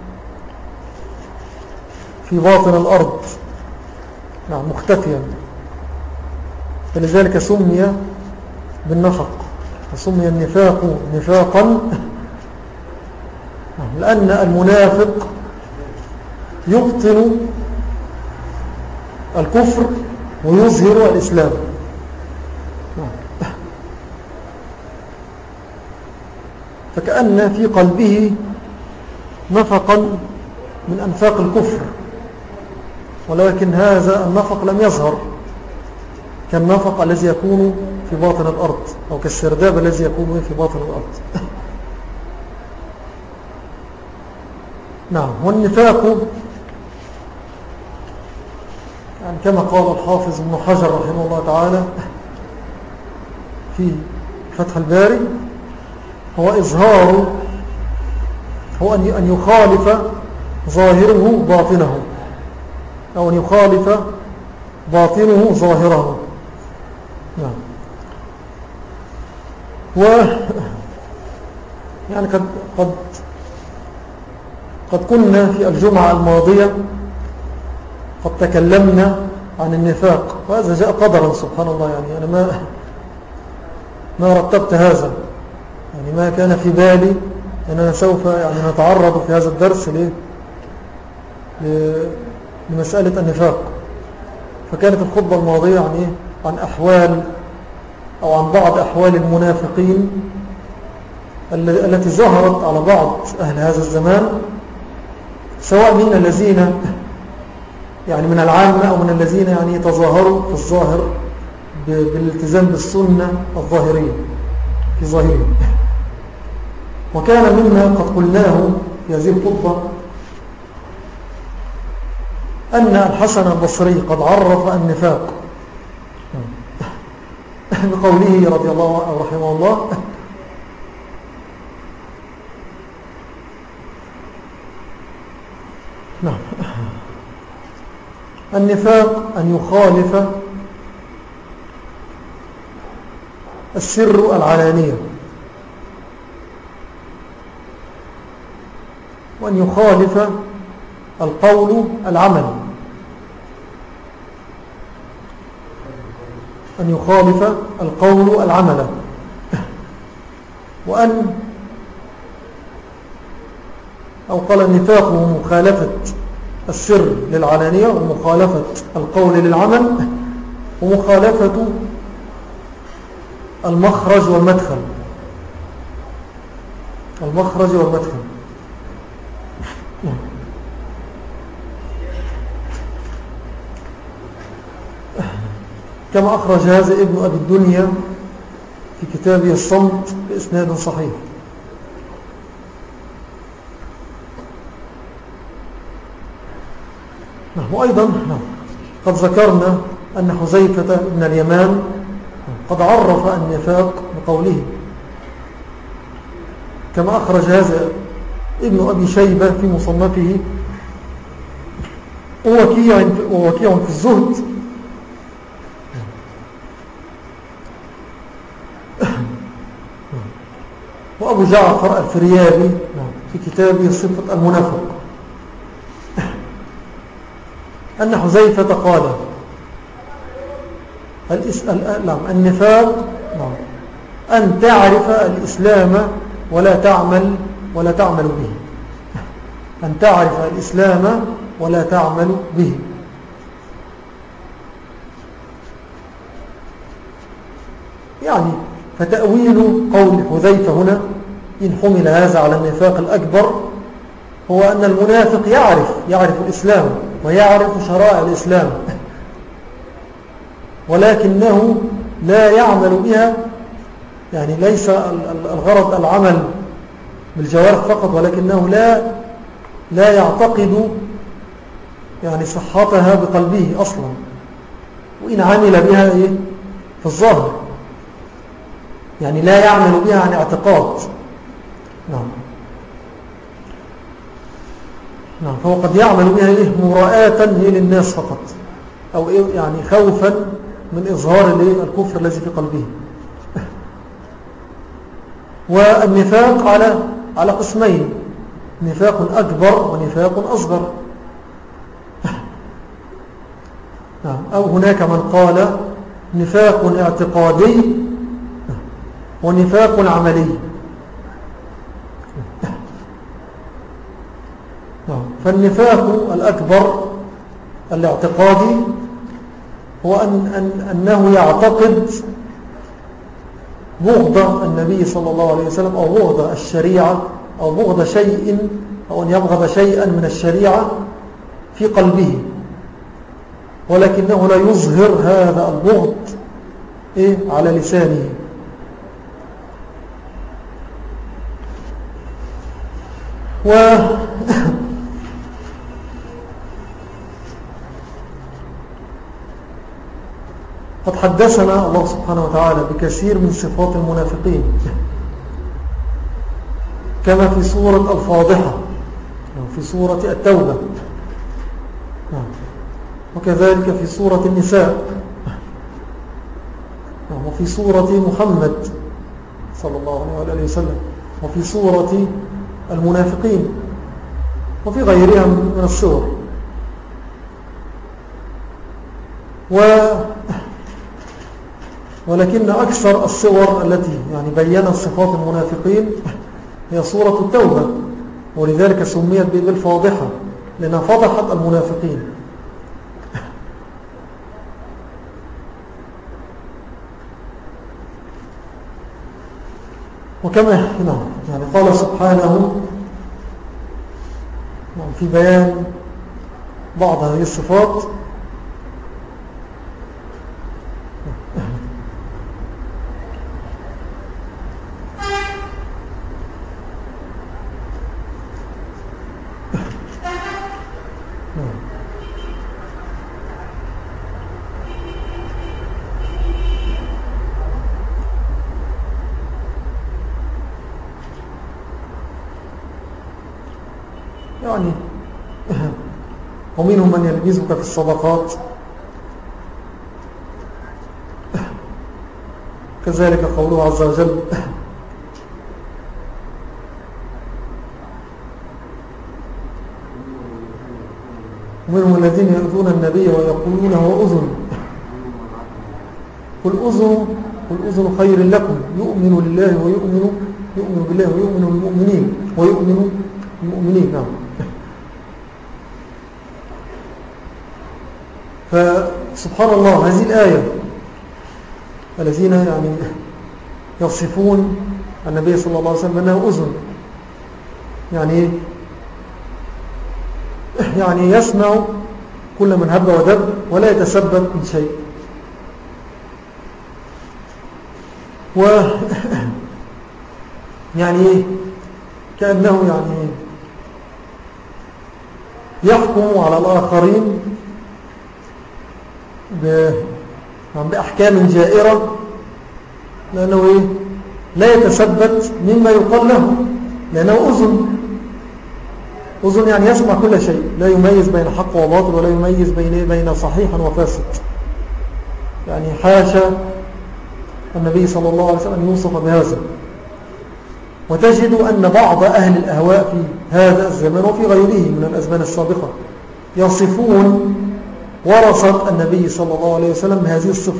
في باطن الأرض، نعم، مختفيا، فلذلك سمي بالنفق، وسمي النفاق نفاقا لأن المنافق يبطن الكفر ويظهر الإسلام. فكأن في قلبه نفقا من أنفاق الكفر، ولكن هذا النفق لم يظهر كالنفق الذي يكون في باطن الأرض، أو كالسرداب الذي يكون في باطن الأرض. نعم. والنفاق يعني كما قال الحافظ ابن حجر رحمه الله تعالى في فتح الباري: هو إظهار، هو أن يخالف ظاهره باطنه، أو أن يخالف باطنه ظاهره. نعم. يعني قد كنا في الجمعة الماضية قد تكلمنا عن النفاق، وهذا جاء قدرا سبحان الله. يعني أنا ما رتبت هذا، يعني ما كان في بالي أننا سوف يعني نتعرض في هذا الدرس لمسألة النفاق. فكانت الخطبة الماضية يعني عن أحوال أو عن بعض أحوال المنافقين التي ظهرت على بعض أهل هذا الزمان، سواء من الذين يعني من العامة أو من الذين يعني يتظاهروا في الظاهر بالالتزام بالسنة الظاهرية في ظاهره. وكان مما قد قلناه في هذه الخطبة أن الحسن البصري قد عرف النفاق بقوله رضي الله عنه رحمه الله: نعم، النفاق أن يخالف السر العلانية، وأن يخالف القول العمل، أن يخالف القول العمل، وأن أو قال النفاق هو مخالفة السر للعلانية، ومخالفة القول للعمل، ومخالفة المخرج والمدخل، المخرج والمدخل. كما أخرج هذا ابن أبي الدنيا في كتابه الصمت بإسناد صحيح. وأيضا قد ذكرنا أن حذيفة بن اليمان قد عرف النفاق بقوله كما أخرج هذا ابن أبي شيبة في مصنفه ووكيع في الزهد وأبو جعفر الفريابي في كتابه صفة المنافق أن حذيفة قال النفاق أن تعرف الإسلام ولا تعمل به، أن تعرف الإسلام ولا تعمل به. يعني فتأويل قول حذيفة هنا إن حمل هذا على النفاق الأكبر هو أن المنافق يعرف الإسلام ويعرف شرائع الإسلام، ولكنه لا يعمل بها. يعني ليس الغرض العمل بالجوارح فقط، ولكنه لا يعتقد يعني صحتها بقلبه أصلا، وإن عمل بها في الظاهر، يعني لا يعمل بها عن اعتقاد. نعم فهو قد يعمل بها مراءة للناس فقط، أو يعني خوفا من إظهار الكفر الذي في قلبه. والنفاق على قسمين، نفاق أكبر ونفاق أصغر. أو هناك من قال نفاق اعتقادي ونفاق عملي. فالنفاق الأكبر الاعتقادي هو أنه يعتقد بغض النبي صلى الله عليه وسلم، أو بغض الشريعة، أو بغض شيء، أو أن يبغض شيئا من الشريعة في قلبه، ولكنه لا يظهر هذا البغض على لسانه. قد حدثنا الله سبحانه وتعالى بكثير من صفات المنافقين، كما في سورة الفاضحة في سورة التوبة، وكذلك في سورة النساء، وفي سورة محمد صلى الله عليه وسلم، وفي سورة المنافقين، وفي غيرها من السور. ولكن أكثر الصور التي يعني بيّنت صفات المنافقين هي سورة التوبة، ولذلك سميت بالفاضحة لأنها فضحت المنافقين. وكما يعني قال سبحانه في بيان بعض هذه الصفات: يعني ومنهم من يلبسك في الصدقات، كذلك قوله عز وجل: ومنهم الذين يؤذون النبي ويقولون هو أذن، قل أذن خير لكم يؤمن بالله ويؤمن المؤمنين. نعم. فسبحان الله، هذه الآية الذين يعني يصفون النبي صلى الله عليه وسلم أنه أذن، يعني يسمع كل من هب ودب ولا يتسبب من شيء. يعني كأنه يعني يحكم على الآخرين بأحكام جائرة، لأنه لا يتثبت مما يقال له، لأنه أذن يعني يسمع كل شيء، لا يميز بين حق وباطل، ولا يميز بين صحيح وفاسد. يعني حاشا النبي صلى الله عليه وسلم يوصف بهذا. وتجد أن بعض أهل الأهواء في هذا الزمان وفي غيره من الأزمان السابقة يصفون ورثة النبي صلى الله عليه وسلم بهذه الصفة،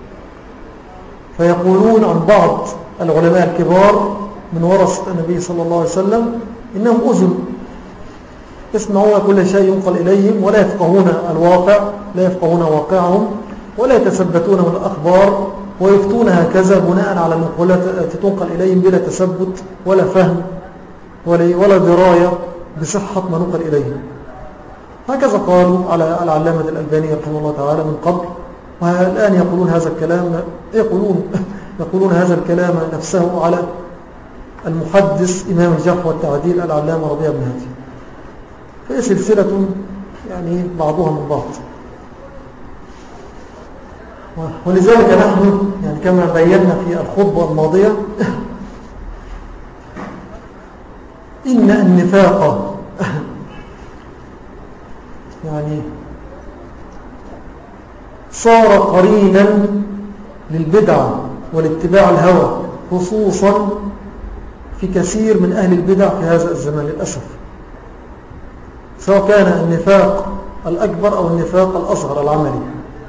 فيقولون عن بعض العلماء الكبار من ورثة النبي صلى الله عليه وسلم إنهم أذن يسمعون كل شيء ينقل إليهم، ولا يفقهون الواقع، لا يفقهون واقعهم، ولا يتثبتون من الأخبار، ويفتون هكذا بناء على النقولات التي تنقل إليهم بلا تثبت ولا فهم ولا دراية بصحة ما نقل إليهم. هكذا قالوا على العلامة الألباني رحمه الله تعالى من قبل، والآن يقولون هذا الكلام، يقولون هذا الكلام نفسه على المحدث إمام الجرح والتعديل العلامة ربيع بن هادي. فهي سلسلة يعني بعضها من بعض. ولذلك نحن يعني كما بينا في الخطبة الماضية إن النفاق يعني صار قرينا للبدعة والاتباع الهوى، خصوصا في كثير من أهل البدع في هذا الزمان للأسف، سواء كان النفاق الأكبر أو النفاق الأصغر العملي.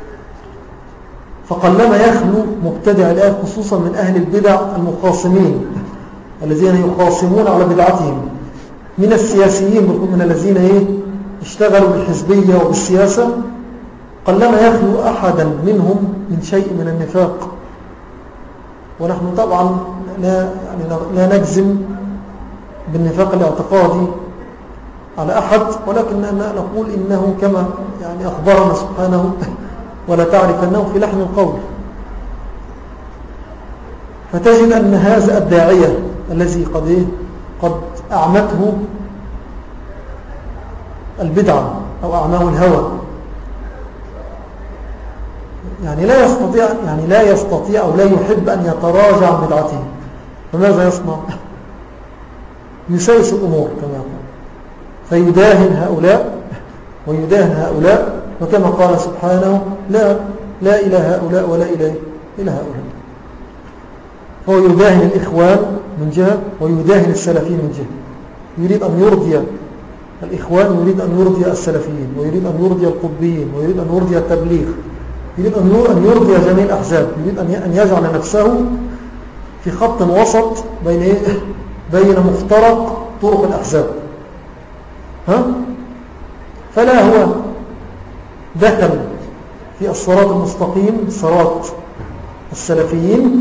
فقلما يخلو مبتدع الآن خصوصا من أهل البدع المخاصمين الذين يخاصمون على بدعتهم من السياسيين، من الذين اشتغلوا بالحزبية وبالسياسة، قلما يخلو أحدا منهم من شيء من النفاق. ونحن طبعا لا نجزم بالنفاق الاعتقادي على أحد، ولكن نقول إنه كما يعني أخبرنا سبحانه ولا تعرف أنه في لحن القول. فتجد أن هذا الداعية الذي قد أعمته البدعة أو أعماه الهوى، يعني لا يستطيع أو لا يحب أن يتراجع عن بدعته، فماذا يصنع؟ يسيس الأمور كما يقول، فيداهن هؤلاء ويداهن هؤلاء، وكما قال سبحانه لا إله هؤلاء ولا إله إلا هؤلاء. هو يداهن الإخوان من جهة ويداهن السلفيين من جهة، يريد أن يرضي الإخوان ويريد أن يرضي السلفيين ويريد أن يرضي القطبيين ويريد أن يرضي التبليغ، يريد أن يرضي جميع الأحزاب، يريد أن يجعل نفسه في خط وسط بين مفترق طرق الأحزاب. فلا هو دخل في الصراط المستقيم، صراط السلفيين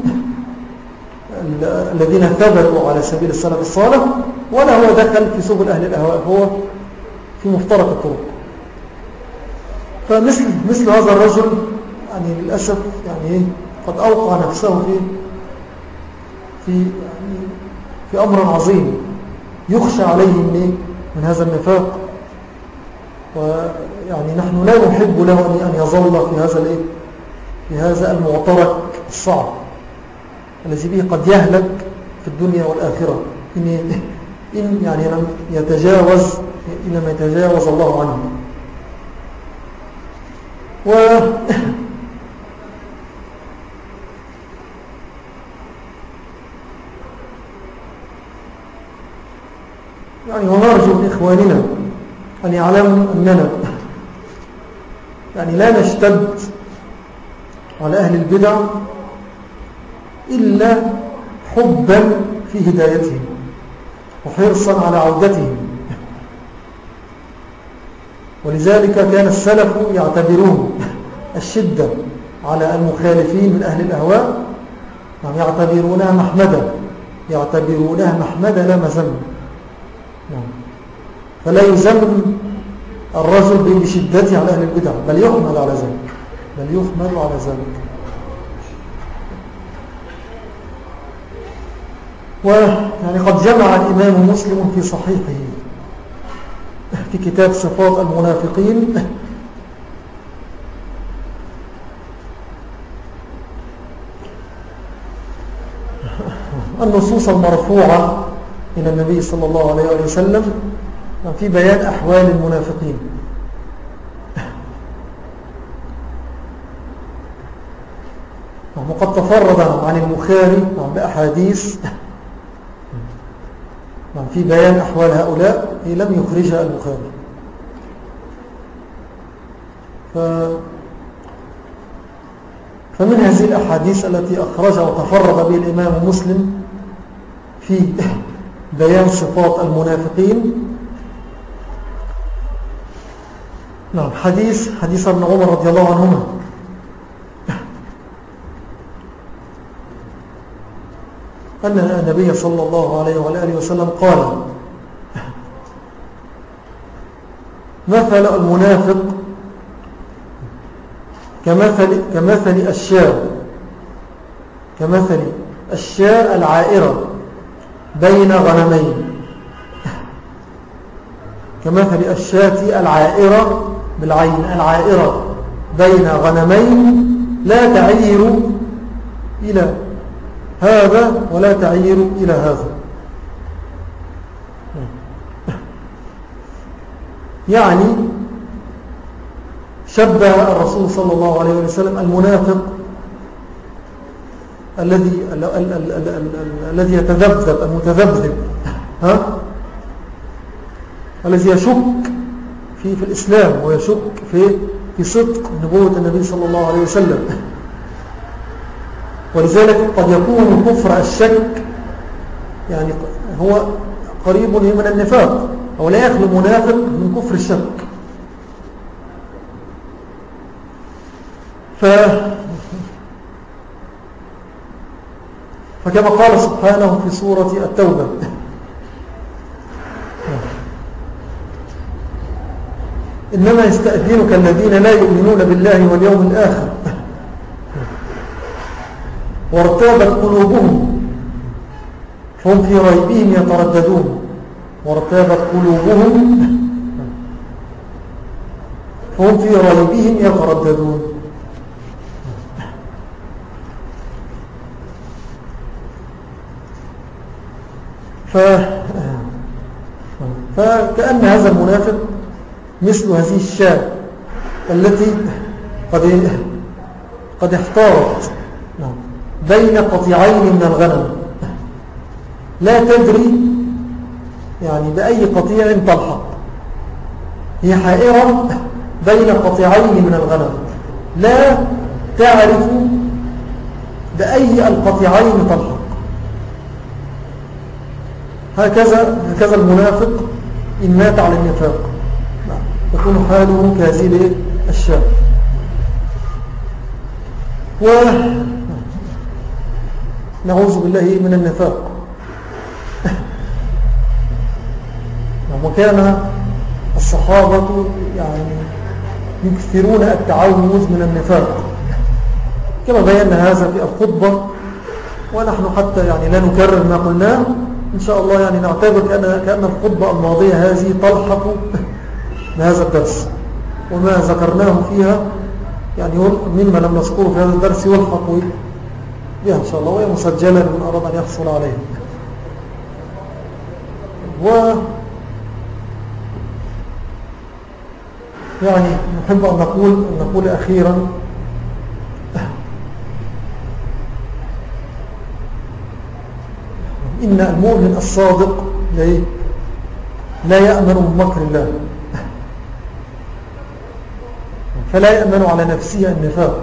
الذين ثبتوا على سبيل السلف الصالح، ولا هو دخل في سبل أهل الأهواء، هو في مفترق الطرق. فمثل هذا الرجل يعني للأسف يعني قد أوقع نفسه في أمر عظيم يخشى عليه من هذا النفاق. ويعني نحن لا نحب له أن يظل في هذا المعترك الصعب الذي به قد يهلك في الدنيا والآخرة إن يعني لم يتجاوز الله عنه. يعني ونرجو من إخواننا أن يعلموا أننا يعني لا نشتد على أهل البدع إلا حبا في هدايتهم وحرصا على عودتهم. ولذلك كان السلف يعتبرون الشدة على المخالفين من أهل الأهواء يعني يعتبرونها محمدة لا مذمة. فلا يذم الرجل بشدته على أهل البدع، بل يحمد على ذلك. ويعني قد جمع الإمام مسلم في صحيحه في كتاب صفات المنافقين النصوص المرفوعة إلى النبي صلى الله عليه وسلم في بيان أحوال المنافقين. وقد تفرد عن البخاري بأحاديث في بيان أحوال هؤلاء لم يخرجها البخاري. فمن هذه الأحاديث التي أخرجها وتفرد به الإمام مسلم في بيان صفات المنافقين حديث ابن عمر رضي الله عنهما أن النبي صلى الله عليه وآله وسلم قال: مثل المنافق كمثل الشاة العائرة بين غنمين. كمثل الشاة العائرة بالعين العائرة بين غنمين لا تعير إلى هذا ولا تعير إلى هذا. يعني شبه الرسول صلى الله عليه وسلم المنافق الذي يتذبذب المتذبذب الذي يشك في الإسلام ويشك في صدق نبوة النبي صلى الله عليه وسلم. ولذلك قد يكون كفر الشك يعني هو قريب من النفاق، أو لا يخلو منافق من كفر الشك. فكما قال سبحانه في سورة التوبة: إنما يستأذنك الذين لا يؤمنون بالله واليوم الآخر وارتابت قلوبهم فهم في ريبهم يترددون. وارتابت قلوبهم فهم في ريبهم يترددون. فكأن هذا المنافق مثل هذه الشاة التي قد احتارت بين قطيعين من الغنم، لا تدري يعني بأي قطيع تلحق. هي حائرة بين قطيعين من الغنم، لا تعرف بأي القطيعين تلحق. هكذا المنافق إن مات على النفاق يكون حاله كهذه الشاة. ونعوذ بالله من النفاق. وكان الصحابة يعني يكثرون التعوذ من النفاق كما بينا هذا في الخطبة، ونحن حتى يعني لا نكرر ما قلناه إن شاء الله، يعني نعتبر كأن الخطبة الماضية هذه تلحق بهذا الدرس، وما ذكرناه فيها يعني مما لم نذكره في هذا الدرس يلحق بها إن شاء الله، وهي مسجلة لمن أراد أن يحصل عليها. يعني نحب أن نقول أخيرا إن المؤمن الصادق لا يأمن من مكر الله، فلا يأمن على نفسه النفاق.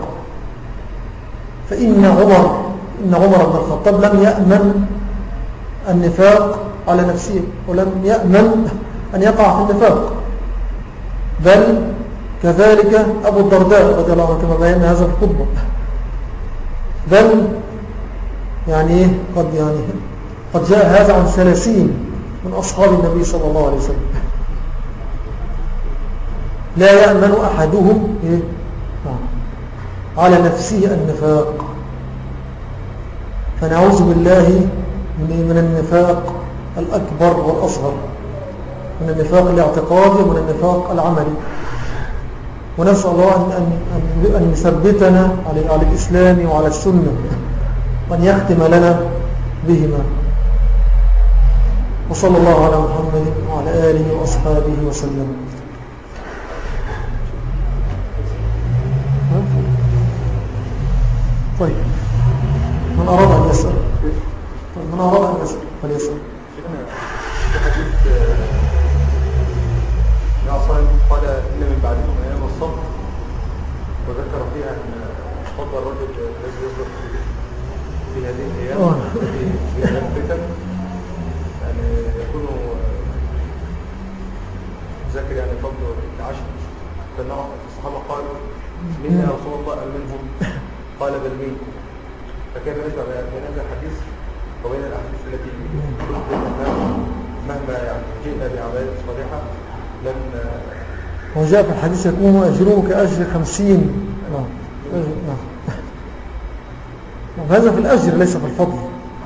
فإن عمر بن الخطاب لم يأمن النفاق على نفسه، ولم يأمن أن يقع في النفاق، بل كذلك أبو الدرداء رضي الله عنه كما بينا هذا في الخطبة، بل يعني قد جاء هذا عن 30 من أصحاب النبي صلى الله عليه وسلم. لا يأمن أحدهم على نفسه النفاق. فنعوذ بالله من النفاق الأكبر والأصغر. من النفاق الاعتقادي ومن النفاق العملي. ونسأل الله أن يثبتنا على الإسلام وعلى السنة وأن يختم لنا بهما. وصلى الله على محمد وعلى آله وأصحابه وسلم. طيب من أراد أن يسأل فليسأل. قال إن من بعدكم أيام الصبر، وذكر فيها أن فضل الرجل الذي يصبر في هذه الأيام في هذه الفتن يعني يكون ذكر يعني فضل العشر. فالنهار الصحابة قالوا منا يا رسول الله أم منهم؟ قال بل منكم. فكيف نجمع بين هذا الحديث وبين الأحاديث التي مهما يعني جئنا بعبادة صالحة لن وجاء في الحديث يكون أجره كأجر 50. نعم. هذا في الأجر ليس في الفضل.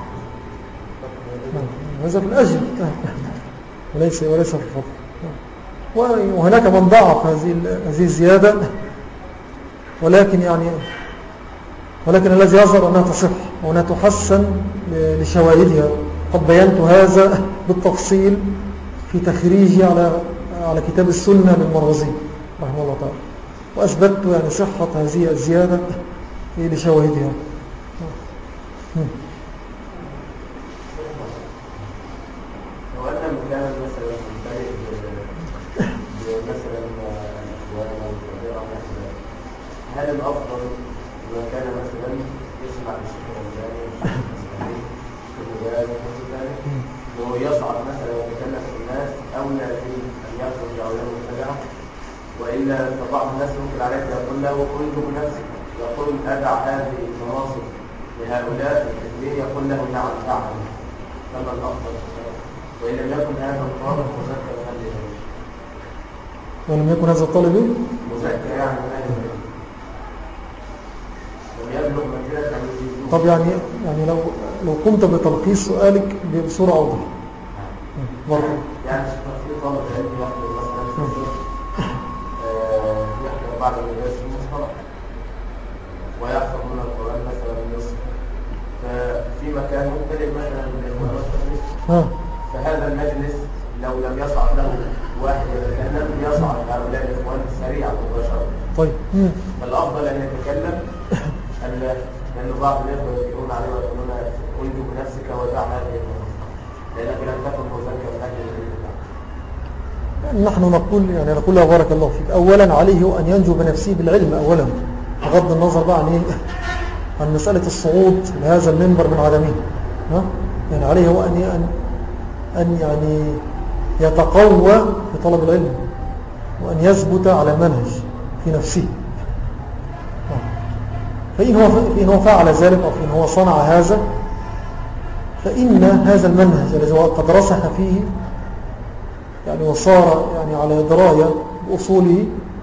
هذا في الأجر وليس في الفضل. وهناك من ضعف هذه الزيادة، ولكن الذي يظهر أنها تصح وأنها تحسن لشواهدها. قد بينت هذا بالتفصيل في تخريجي على كتاب السنة للمروزي رحمه الله تعالى، وأثبتت يعني صحة هذه الزيادة لشواهدها. هل الأفضل إذا كان مثلا يسمع للشيخ الألباني وهو يصعد مثلا ويتكلم في الناس، أولى أن يخرج أو يتبعه؟ وإلا فبعض الناس ممكن عليك يقول له قل بنفسك، يقول أدع هذه المناصب لهؤلاء الكثيرين، يقول له نعم فعلا. فما الأفضل؟ وإن لم يكن هذا الطالب مذكر هذه ولم يكن هذا الطالب مذكر يعني طب يعني لو قمت بتلخيص سؤالك بصورة أوضح. يعني في طالب علم يحضر مثلا يحضر بعد المدرسة المصطلح ويحفظ من القرآن مثلا نصف، ففي مكان مختلف مثلا من الإخوان، فهذا المجلس لو لم يصعد له واحد يتكلم يصعد هؤلاء الإخوان سريعا مباشرة. طيب فالأفضل أن يتكلم لأن بعض الإخوة يقولون عليه ويقولون قل بنفسك ودع هذه المناصب لأنك لم تكن مذكر من أجل نحن نقول له بارك الله فيك. أولا عليه أن ينجو بنفسه بالعلم أولا، بغض النظر بقى عن مسألة الصعود لهذا المنبر من عدمه. يعني عليه هو أن يعني يتقوى في طلب العلم وأن يثبت على المنهج في نفسه. فإن هو فعل ذلك أو فإن هو صنع هذا، فإن هذا المنهج الذي قد رسخ فيه يعني وصار يعني على دراية بأصوله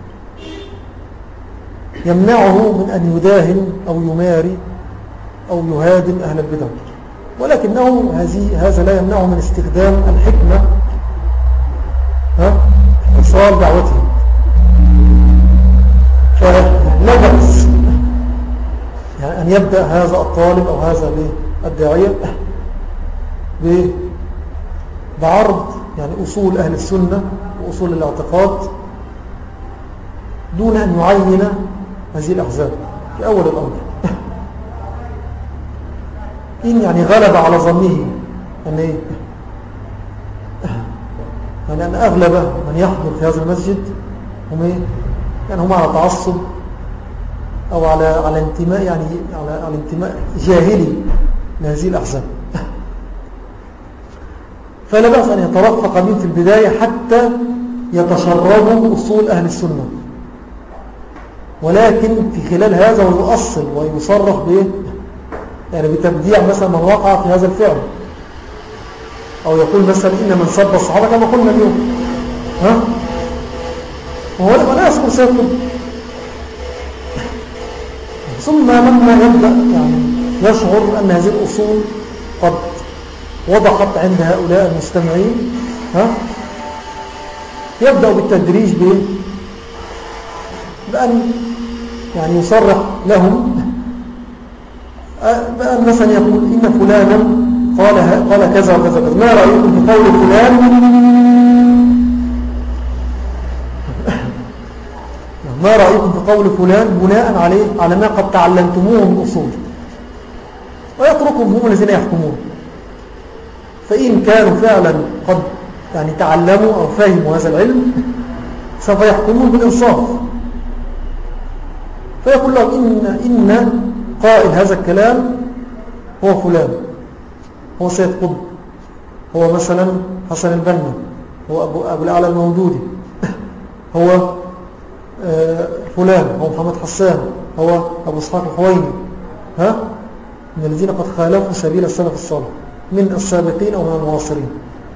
يمنعه من أن يداهن أو يماري أو يهادم أهل البدع، ولكنه هذا لا يمنعه من استخدام الحكمة في إيصال دعوته. فلا بأس يعني أن يبدأ هذا الطالب أو هذا الداعية بعرض يعني أصول أهل السنة وأصول الاعتقاد دون أن يعين هذه الأحزاب في أول الأمر. إن يعني غلب على ظنه أن أن أغلب من يحضر في هذا المسجد هم على تعصب أو على انتماء يعني على انتماء جاهلي لهذه الأحزاب، فلا بأس أن يترفق بهم في البداية حتى يتشربوا أصول أهل السنة، ولكن في خلال هذا ويؤصل ويصرح به يعني بتبديع مثلا من وقع في هذا الفعل، أو يقول مثلا إن من سب الصحابة كما قلنا اليوم وهو لا يذكر سيكون. ثم لما يبدأ يعني يشعر أن هذه الأصول قد وضحت عند هؤلاء المستمعين يبدأ بالتدريج بأن يعني يصرح لهم بأن مثلا يقول إن فلانا قال كذا وكذا وكذا، ما رأيكم في قول فلان؟ ما رأيكم في قول فلان بناء على ما قد تعلمتموه من أصول، ويتركهم هم الذين يحكمون. فإن كانوا فعلا قد يعني تعلموا أو فهموا هذا العلم سوف يحكمون بالإنصاف، فيقول لهم إن قائل هذا الكلام هو فلان، هو سيد قطب، هو مثلا حسن البنا، هو أبو الأعلى المودودي، هو فلان، هو محمد حسان، هو أبو إسحاق الحويني، من الذين قد خالفوا سبيل السلف الصالح من السابقين أو من المعاصرين.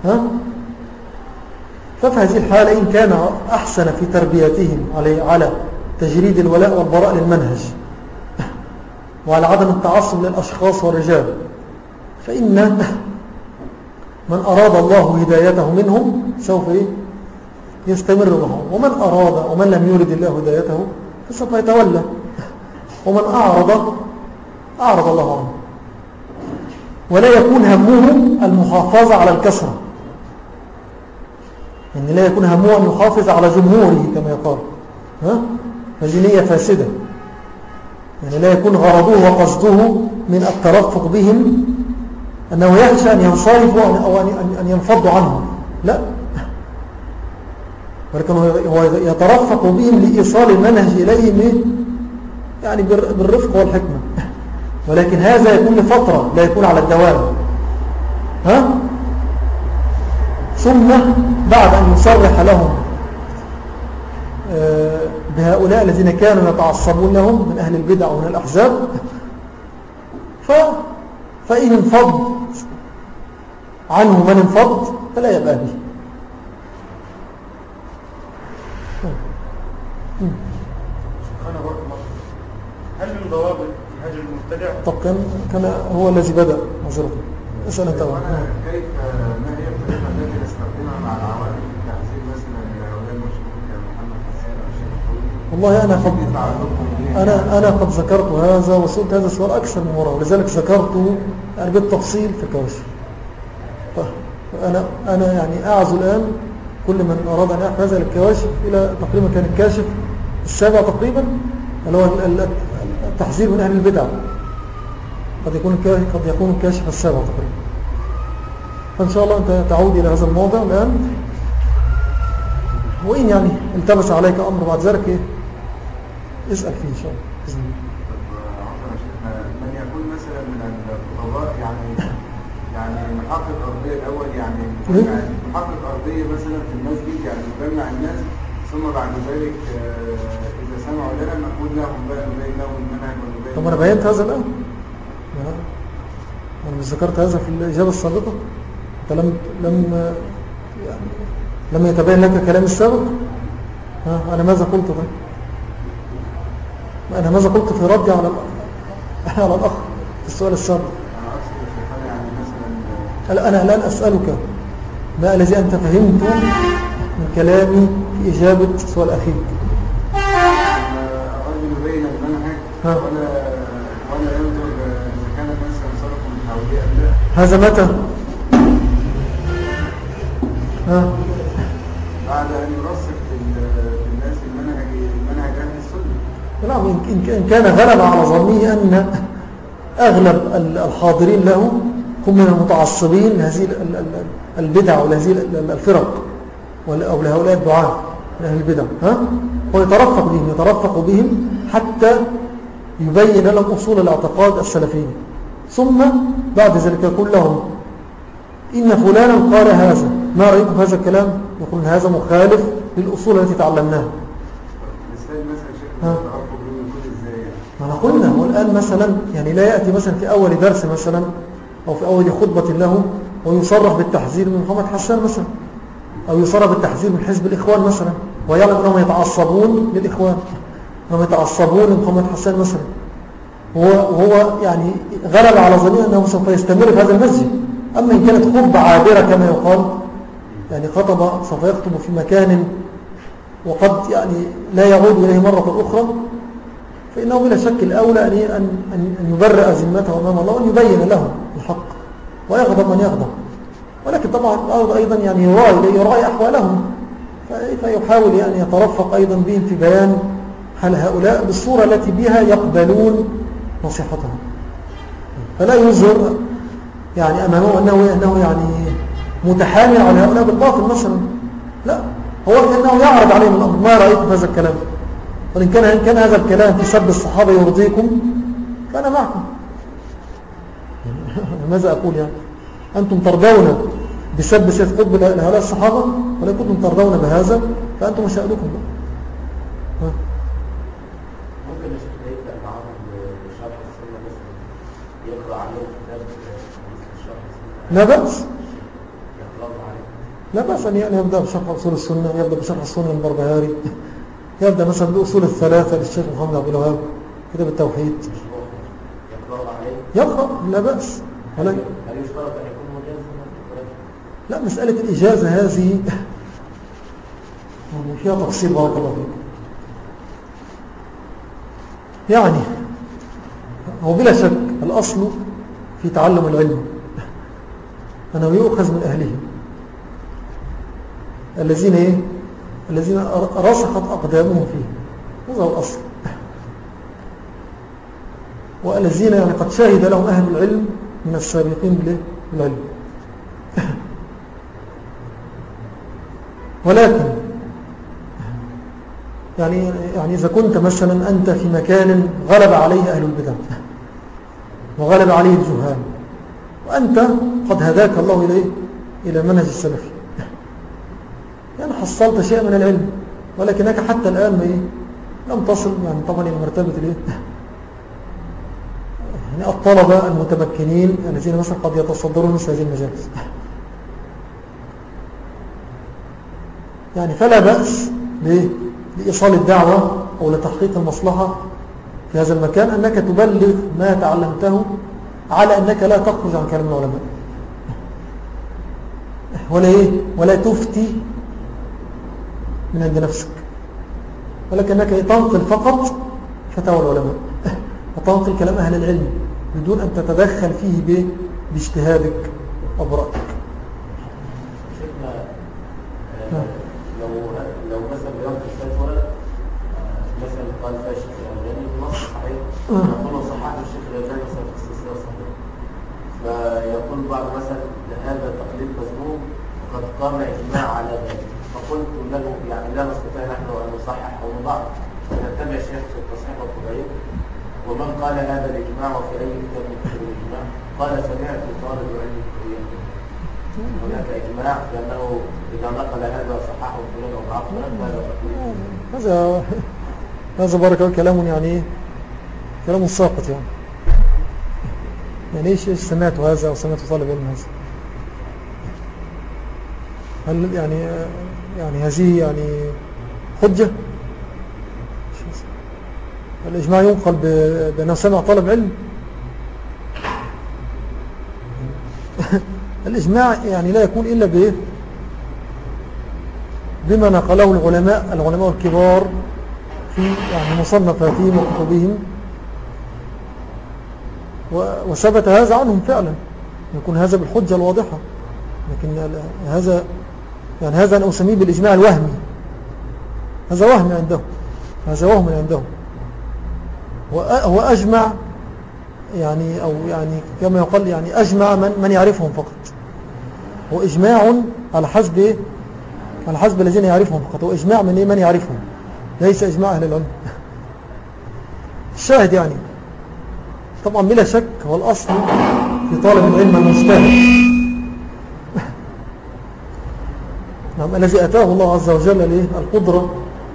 ففي هذه الحالة إن كان أحسن في تربيتهم على تجريد الولاء والبراء للمنهج وعلى عدم التعصب للأشخاص والرجال، فإن من أراد الله هدايته منهم سوف يستمر معهم، ومن لم يرد الله هدايته فسوف يتولى، ومن أعرض الله عنه. ولا يكون همه المحافظة على الكسرة، يعني لا يكون همه أن يحافظ على جمهوره كما يقال، هذه نية فاسدة، يعني لا يكون غرضه وقصده من الترفق بهم أنه يخشى أن ينصرفوا أو أن ينفضوا عنهم، لا، ولكن هو يترفق بهم لإيصال المنهج إليهم يعني بالرفق والحكمة، ولكن هذا يكون لفترة لا يكون على الدوام. ثم بعد أن يصرح لهم بهؤلاء الذين كانوا يتعصبون لهم من أهل البدع ومن الأحزاب، فإن انفض عنه من انفض فلا يبقى به. هل من ضوابط هجر المبتدع؟ طب كان هو الذي بدأ معذرة، اسأل انت. كيف ما هي الطريقة التي نستخدمها مع العوائل في التحذير مثلا لهؤلاء المشركين كمحمد حسين أو الشيخ الطويل؟ والله أنا قد ذكرت هذا وسئلت هذا السؤال أكثر من مرة، ولذلك ذكرته يعني بالتفصيل في الكواشف. أنا يعني أعزو الآن كل من أراد أن يحفظ هذا الكواشف إلى تقريبا كان الكاشف السابع تقريبا، اللي هو التحذير من أهل البدع، قد يكون الكاشف السابع تقريبا. فإن شاء الله أنت تعود إلى هذا الموضع الآن، وإن يعني التبس عليك أمر بعد ذلك اسأل فيه إن شاء الله بإذن الله. من يكون مثلا من الخطباء يعني محقق أرضية الأول، يعني محقق أرضية مثلا في المسجد، يعني يجمع الناس، ثم بعد ذلك إذا سمعوا لنا نقول لهم بقى نبين لهم المنهج ونبين. طب أنا بينت هذا الآن، أنا مش ذكرت هذا في الإجابة السابقة؟ أنت لم يتبين لك كلام السابق؟ أنا ماذا قلت طيب؟ أنا ماذا قلت في ردي على الأخ في السؤال السابق؟ أنا الآن أسألك ما الذي أنت فهمته من كلامي في إجابة سؤال أخيك؟ الرجل بين المنهج ولا ينظر إذا كان مثلا صرف من حولية أم لا. هذا متى؟ بعد أن يرسخ في الناس المنهج أهل السنة. نعم، إن كان غلب على ظنه أن أغلب الحاضرين له هم من المتعصبين لهذه البدع ولهذه الفرق أو لهؤلاء الدعاء من أهل البدع، هو يترفق بهم حتى يبين لهم أصول الاعتقاد السلفي، ثم بعد ذلك يقول لهم إن فلانا قال هذا، ما رأيكم في هذا الكلام؟ يقول هذا مخالف للأصول التي تعلمناها. ما قلنا، والآن مثلا يعني لا يأتي مثلا في أول درس مثلا أو في أول خطبة له ويصرح بالتحذير من محمد حسان مثلا، أو يصرح بالتحذير من حزب الإخوان مثلا، ويعلم أنهم يتعصبون للإخوان، أنهم يتعصبون لمحمد حسان مثلا، وهو يعني غلب على ظنه أنه سوف يستمر في هذا المسجد. أما إن كانت خطبة عابرة كما يقال يعني خطب سوف يخطب في مكان وقد يعني لا يعود إليه مرة أخرى، فإنه بلا شك الأولى أن يبرئ ذمته أمام الله وأن يبين له الحق ويغضب من يغضب. ولكن طبعا أيضا يعني يراعي أحوالهم، فيحاول يعني يترفق أيضا بهم في بيان حال هؤلاء بالصورة التي بها يقبلون نصيحتهم، فلا يظهر يعني أمامه أنه يعني متحامل على هؤلاء بالباطل مثلا، لا، هو كأنه يعرض عليهم الأمر. ما رأيت في هذا الكلام؟ وإن كان هذا الكلام في سب الصحابة يرضيكم فأنا معكم. ماذا أقول يعني؟ أنتم ترضون بسب سيد قطب لهؤلاء الصحابة، ولا كنتم ترضون بهذا فأنتم مشاهدكم بقى. ممكن يبدأ معهم بشرح السنة مثلا، يقرأ عليهم كتاب شرح السنة؟ لا بأس، لا بأس أن يبدأ بشرح أصول السنة، يبدأ بشرح السنة البربهاري، يبدأ مثلا بأصول الثلاثة للشيخ محمد عبد الوهاب، كتاب التوحيد يقرأ، لا بأس. هل يشترط أن يكون مجازا؟ لا، مسألة الإجازة هذه فيها تفصيل، بارك الله فيك. يعني هو بلا شك الأصل في تعلم العلم أنه يؤخذ من أهله الذين رسخت أقدامهم فيه، هذا هو الأصل، والذين يعني قد شاهد لهم أهل العلم من السابقين بالعلم. ولكن يعني إذا كنت مثلا أنت في مكان غلب عليه أهل البدع وغلب عليه الجهال، وأنت قد هداك الله إلى منهج السلفي، يعني حصلت شيء من العلم، ولكنك حتى الآن لم تصل يعني طبعا إلى مرتبة يعني الطلبة المتمكنين الذين مثلا قد يتصدرون مثل هذه المجالس. يعني فلا بأس لإيصال الدعوة أو لتحقيق المصلحة في هذا المكان أنك تبلغ ما تعلمته، على أنك لا تخرج عن كلام العلماء ولا تفتي من عند نفسك، ولكنك تنقل فقط فتاوى العلماء وتنقل كلام أهل العلم بدون أن تتدخل فيه باجتهادك أو برأيك. شيخنا لو مثلا يوم الفتوى مثلا قال فيها الشيخ الألباني بنص صحيح، يقول صححه الشيخ الألباني مثلا في السلسلة الصحيحة، فيقول بعض مثلا هذا تقليد مذموم وقد قام إجماع على ذلك، فقلت له يعني لا نستطيع نحن أن نصحح أو نضع ونتبع الشيخ في التصحيح والتبعيد، ومن قال هذا الإجماع وفي أي كتاب من كتب الإجماع؟ قال سمعت طالب علم الكريم هناك إجماع لأنه إذا نقل هذا صححه فلان أو ضعفه. هذا بارك الله كلام يعني كلام ساقط يعني إيش سمعت هذا أو سمعت طالب علم هذا؟ هل يعني هذه يعني حجة؟ الإجماع ينقل بأنه سمع طالب علم؟ الإجماع يعني لا يكون إلا بما نقله العلماء الكبار في يعني مصنفاتهم وكتبهم، وثبت هذا عنهم فعلا، يكون هذا بالحجة الواضحة. لكن هذا أنا أسميه بالإجماع الوهمي، هذا وهم عندهم، هو أجمع يعني أو يعني كما يقال يعني أجمع من يعرفهم فقط، هو إجماع على حسب الذين يعرفهم فقط، هو إجماع من يعرفهم، ليس إجماع أهل العلم. الشاهد يعني طبعا بلا شك هو الأصل في طالب العلم المجتهد نعم الذي أتاه الله عز وجل القدرة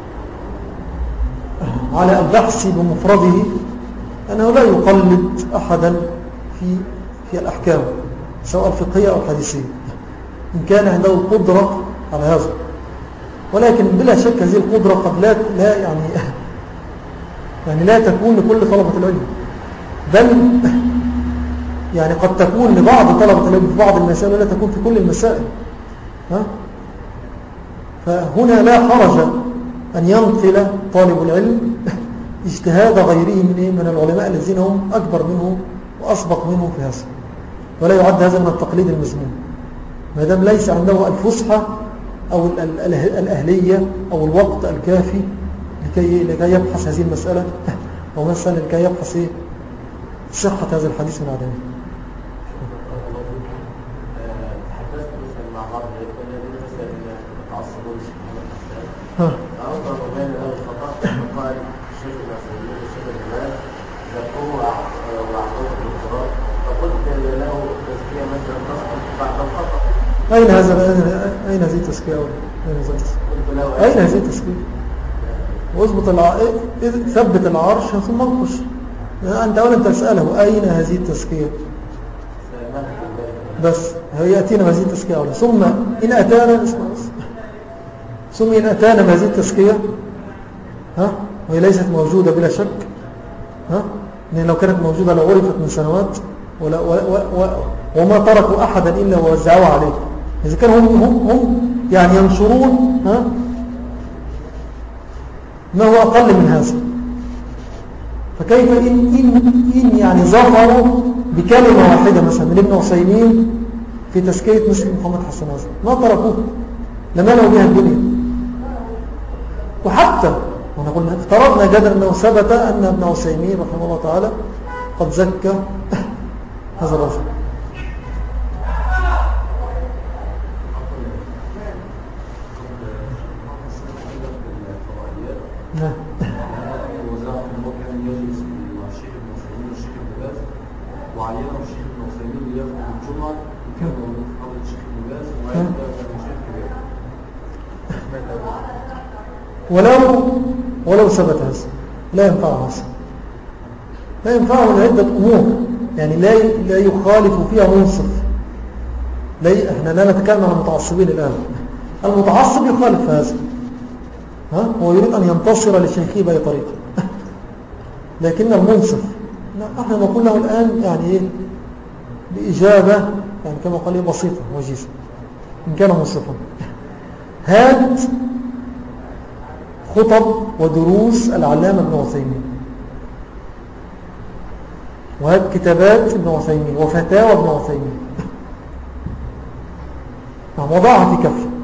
على البحث بمفرده، أنه لا يقلد أحدا في الأحكام سواء الفقهية أو الحديثية إن كان عنده القدرة على هذا. ولكن بلا شك هذه القدرة قد لا يعني لا تكون لكل طلبة العلم، بل يعني قد تكون لبعض طلبة العلم في بعض المسائل ولا تكون في كل المسائل. فهنا لا حرج أن ينقل طالب العلم اجتهاد غيره من العلماء الذين هم أكبر منه وأسبق منه في هذا، ولا يعد هذا من التقليد المذموم ما دام ليس عنده الفصحى أو الأهلية أو الوقت الكافي لكي يبحث هذه المسألة، أو مثلا لكي يبحث صحة هذا الحديث من عدمه. تحدثت مثلا مع بعض الذين مثلا يتعصبون أوضع بين الخطأ قال الشيخ المسؤولين والشيخ الجمال ذكروا وعطوه الدكتوراه، فقلت له تزكية مثلا تصل بعد الخطأ. أين هذه التزكية؟ أين هذه التزكية؟ واضبط ثبت العرش ثم انقش. أنت أولا تسأله أين هذه التزكية، بس يأتينا بهذه التزكية أولا، ثم إن أتانا بهذه التزكية وهي ليست موجودة بلا شك، لأن لو كانت موجودة لعرفت من سنوات وما تركوا أحدا إلا ووزعوا عليه. إذا كانوا هم يعني ينشرون ما هو أقل من هذا، فكيف إن يعني ظفروا بكلمة واحدة مثلا من ابن عثيمين في تزكية مثل محمد حسن هذا، ما تركوه لملوا بها الدنيا. وحتى ونقول افترضنا جدا أنه ثبت أن ابن عثيمين رحمه الله تعالى قد زكى هذا الرجل. نعم. وعلينا الشيخ ابن عثيمين ليخطب الجمعة كان موجود في حضرة الشيخ ابن باز وعلينا الشيخ ابن ولو ثبت هذا لا ينفعه هذا، لا ينفعه لعدة أمور، يعني لا يخالف فيها منصف. احنا لا نتكلم عن المتعصبين الآن. المتعصب يخالف هذا، هو يريد أن ينتصر لشيخه بأي طريقة، لكن المنصف احنا نقول له الآن يعني بإجابة يعني كما قال بسيطة وجيزة إن كان منصفا. هات خطب ودروس العلامة ابن عثيمين، وهات كتابات ابن عثيمين وفتاوى ابن عثيمين، وضعها في كفة.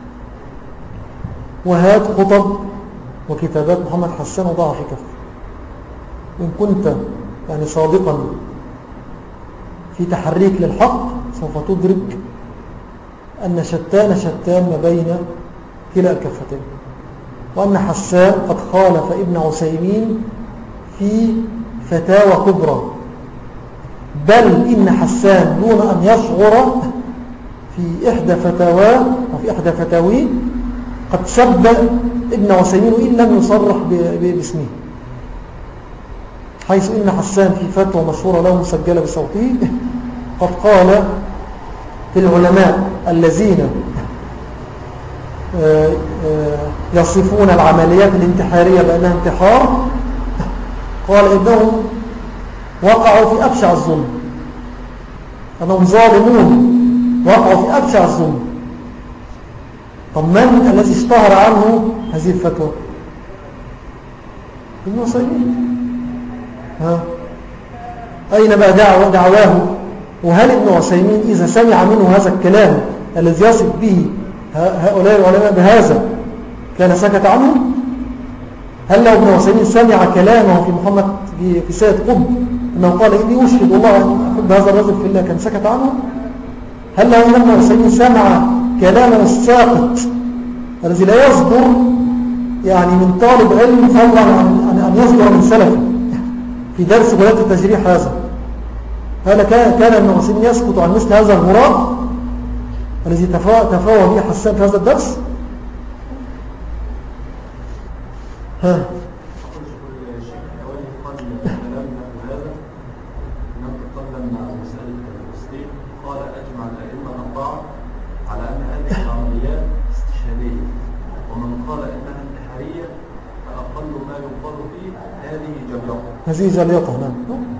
وهات خطب وكتابات محمد حسان وضعها في كفة. إن كنت يعني صادقا في تحريك للحق سوف تدرك أن شتان ما بين كلا الكفتين، وأن حسان قد خالف ابن عثيمين في فتاوى كبرى، بل إن حسان دون أن يشعر في إحدى فتاواه وفي إحدى فتاويه قد سب ابن عثيمين إن لم يصرح باسمه، حيث إن حسان في فتوى مشهورة له مسجلة بصوته قد قال في العلماء الذين يصفون العمليات الانتحارية بأنها انتحار، قال إنهم وقعوا في أبشع الظلم، أنهم ظالمون وقعوا في أبشع الظلم. طب من الذي اشتهر عنه هذه الفتوى؟ ابن عثيمين. أين بقى دعواه؟ وهل ابن عثيمين إذا سمع منه هذا الكلام الذي يصف به هؤلاء العلماء بهذا كان سكت عنه؟ هل لو ابن عثيمين سمع كلامه في محمد في سيد قطب أنه قال إني أشهد الله أن أحب هذا الرجل في الله كان سكت عنه؟ هل لو ابن عثيمين سمع كلامه الساقط الذي لا يصدر يعني من طالب علم فضلا عن أن يصدر من سلفه في درس ولاية التجريح هذا كان ابن عثيمين يسكت عن مثل هذا الغراب الذي تفاوى به حسان في هذا الدرس؟ هذه جليطة. نعم.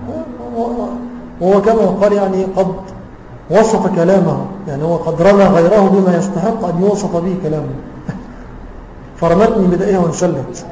وهو كما قال يعني قد وصف كلامه، يعني هو قد رمى غيره بما يستحق أن يوصف به كلامه فرمتني بدائها وانسلت.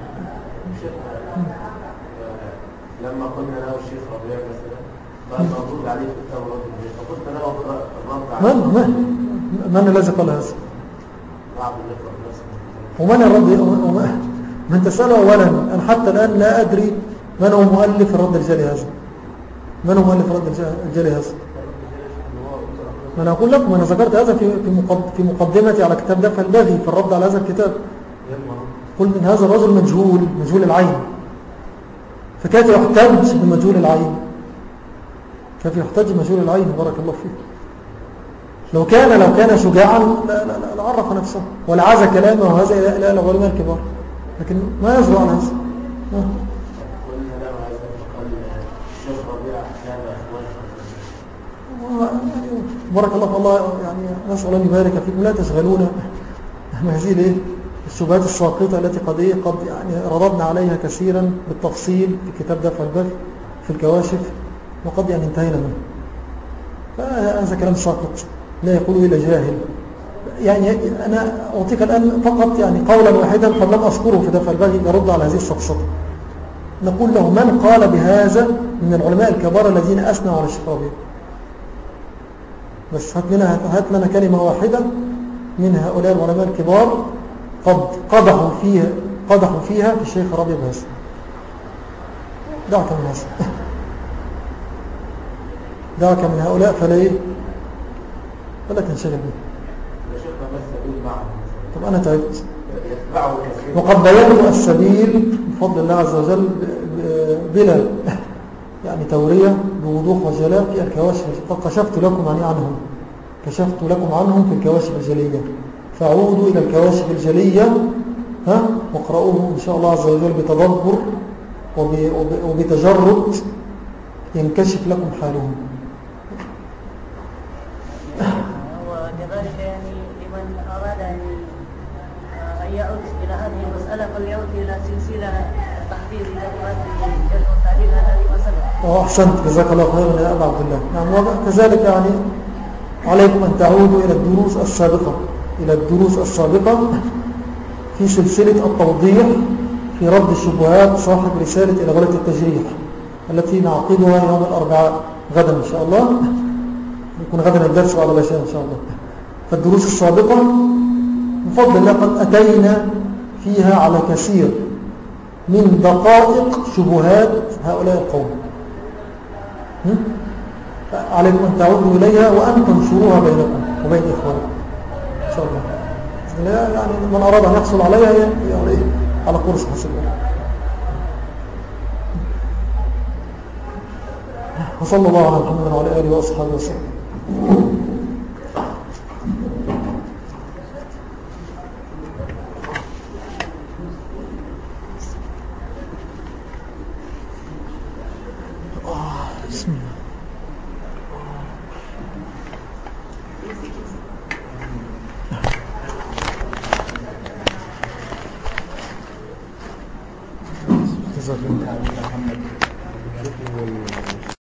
لما قلنا له الشيخ ربيع مثلا بقى مردود عليه في كتاب رد البيت، فقلت له الرد عليه من الذي قال هذا؟ بعض الاخوه نفسه. ومن الرد؟ من تسأله أولا، أنا حتى الآن لا أدري من هو مؤلف الرد الجلي هذا. من هو مؤلف الرد الجلي هذا؟ ما أنا أقول لكم، أنا ذكرت هذا في مقدمتي على كتاب دفع البغي في الرد على هذا الكتاب. قلت إن هذا الرجل مجهول العين، فكيف يحتج بمجهول العين؟ كيف يحتج بمجهول العين؟ بارك الله فيه. لو كان شجاعا لا عرف نفسه ولا عاز كلامه، وهذا إلى العلماء الكبار، لكن ما يجرؤ على هذا. بارك الله في الله، يعني نسأل الله يبارك فيكم. لا تشغلونا هذه الشبهات الساقطة التي قد يعني رددنا عليها كثيرا بالتفصيل في كتاب دفع البغي في الكواشف، وقد يعني انتهينا منه. فهذا كلام ساقط لا يقوله إلا جاهل. يعني أنا أعطيك الآن فقط يعني قولا واحدا قد لم أذكره في دفع البغي يرد على هذه السقسطة. نقول له: من قال بهذا من العلماء الكبار الذين أثنوا على الشيخ ربيع؟ بس هات لنا كلمة واحدة من هؤلاء العلماء الكبار قد قدحوا فيها في الشيخ ربيع بهذا. دعك من هذا، دعك من هؤلاء فلا تنشغل به. طب أنا تعبت، وقد بينت السبيل بفضل الله عز وجل بلا يعني تورية، بوضوح وجلاء في الكواشف. قد كشفت لكم عنهم في الكواشف الجلية، فعودوا إلى الكواشف الجلية واقرأوه إن شاء الله عز وجل بتدبر وبتجرد، ينكشف لكم حالهم. وكذلك يعني لمن أراد أن يعود إلى هذه المسألة فليعود إلى سلسلة تحضير كلمات الشيخ والتعليل هذه مسألة. أحسنت، جزاك الله خيرا يا أبا عبد الله. نعم، وكذلك يعني عليكم أن تعودوا إلى الدروس السابقة في سلسلة التوضيح في رد الشبهات صاحب رسالة إلى غلة التجريح التي نعقدها يوم الأربعاء غدا إن شاء الله. يكون غدا الدرس على لا شيء إن شاء الله. فالدروس السابقة بفضل الله قد أتينا فيها على كثير من دقائق شبهات هؤلاء القوم. عليكم أن تعودوا إليها وأن تنشروها بينكم وبين إخوانكم إن شاء الله. يعني من أراد أن يحصل عليها يعني على قرص حسب. وصلى الله على محمد وعلى آله وأصحابه وسلم.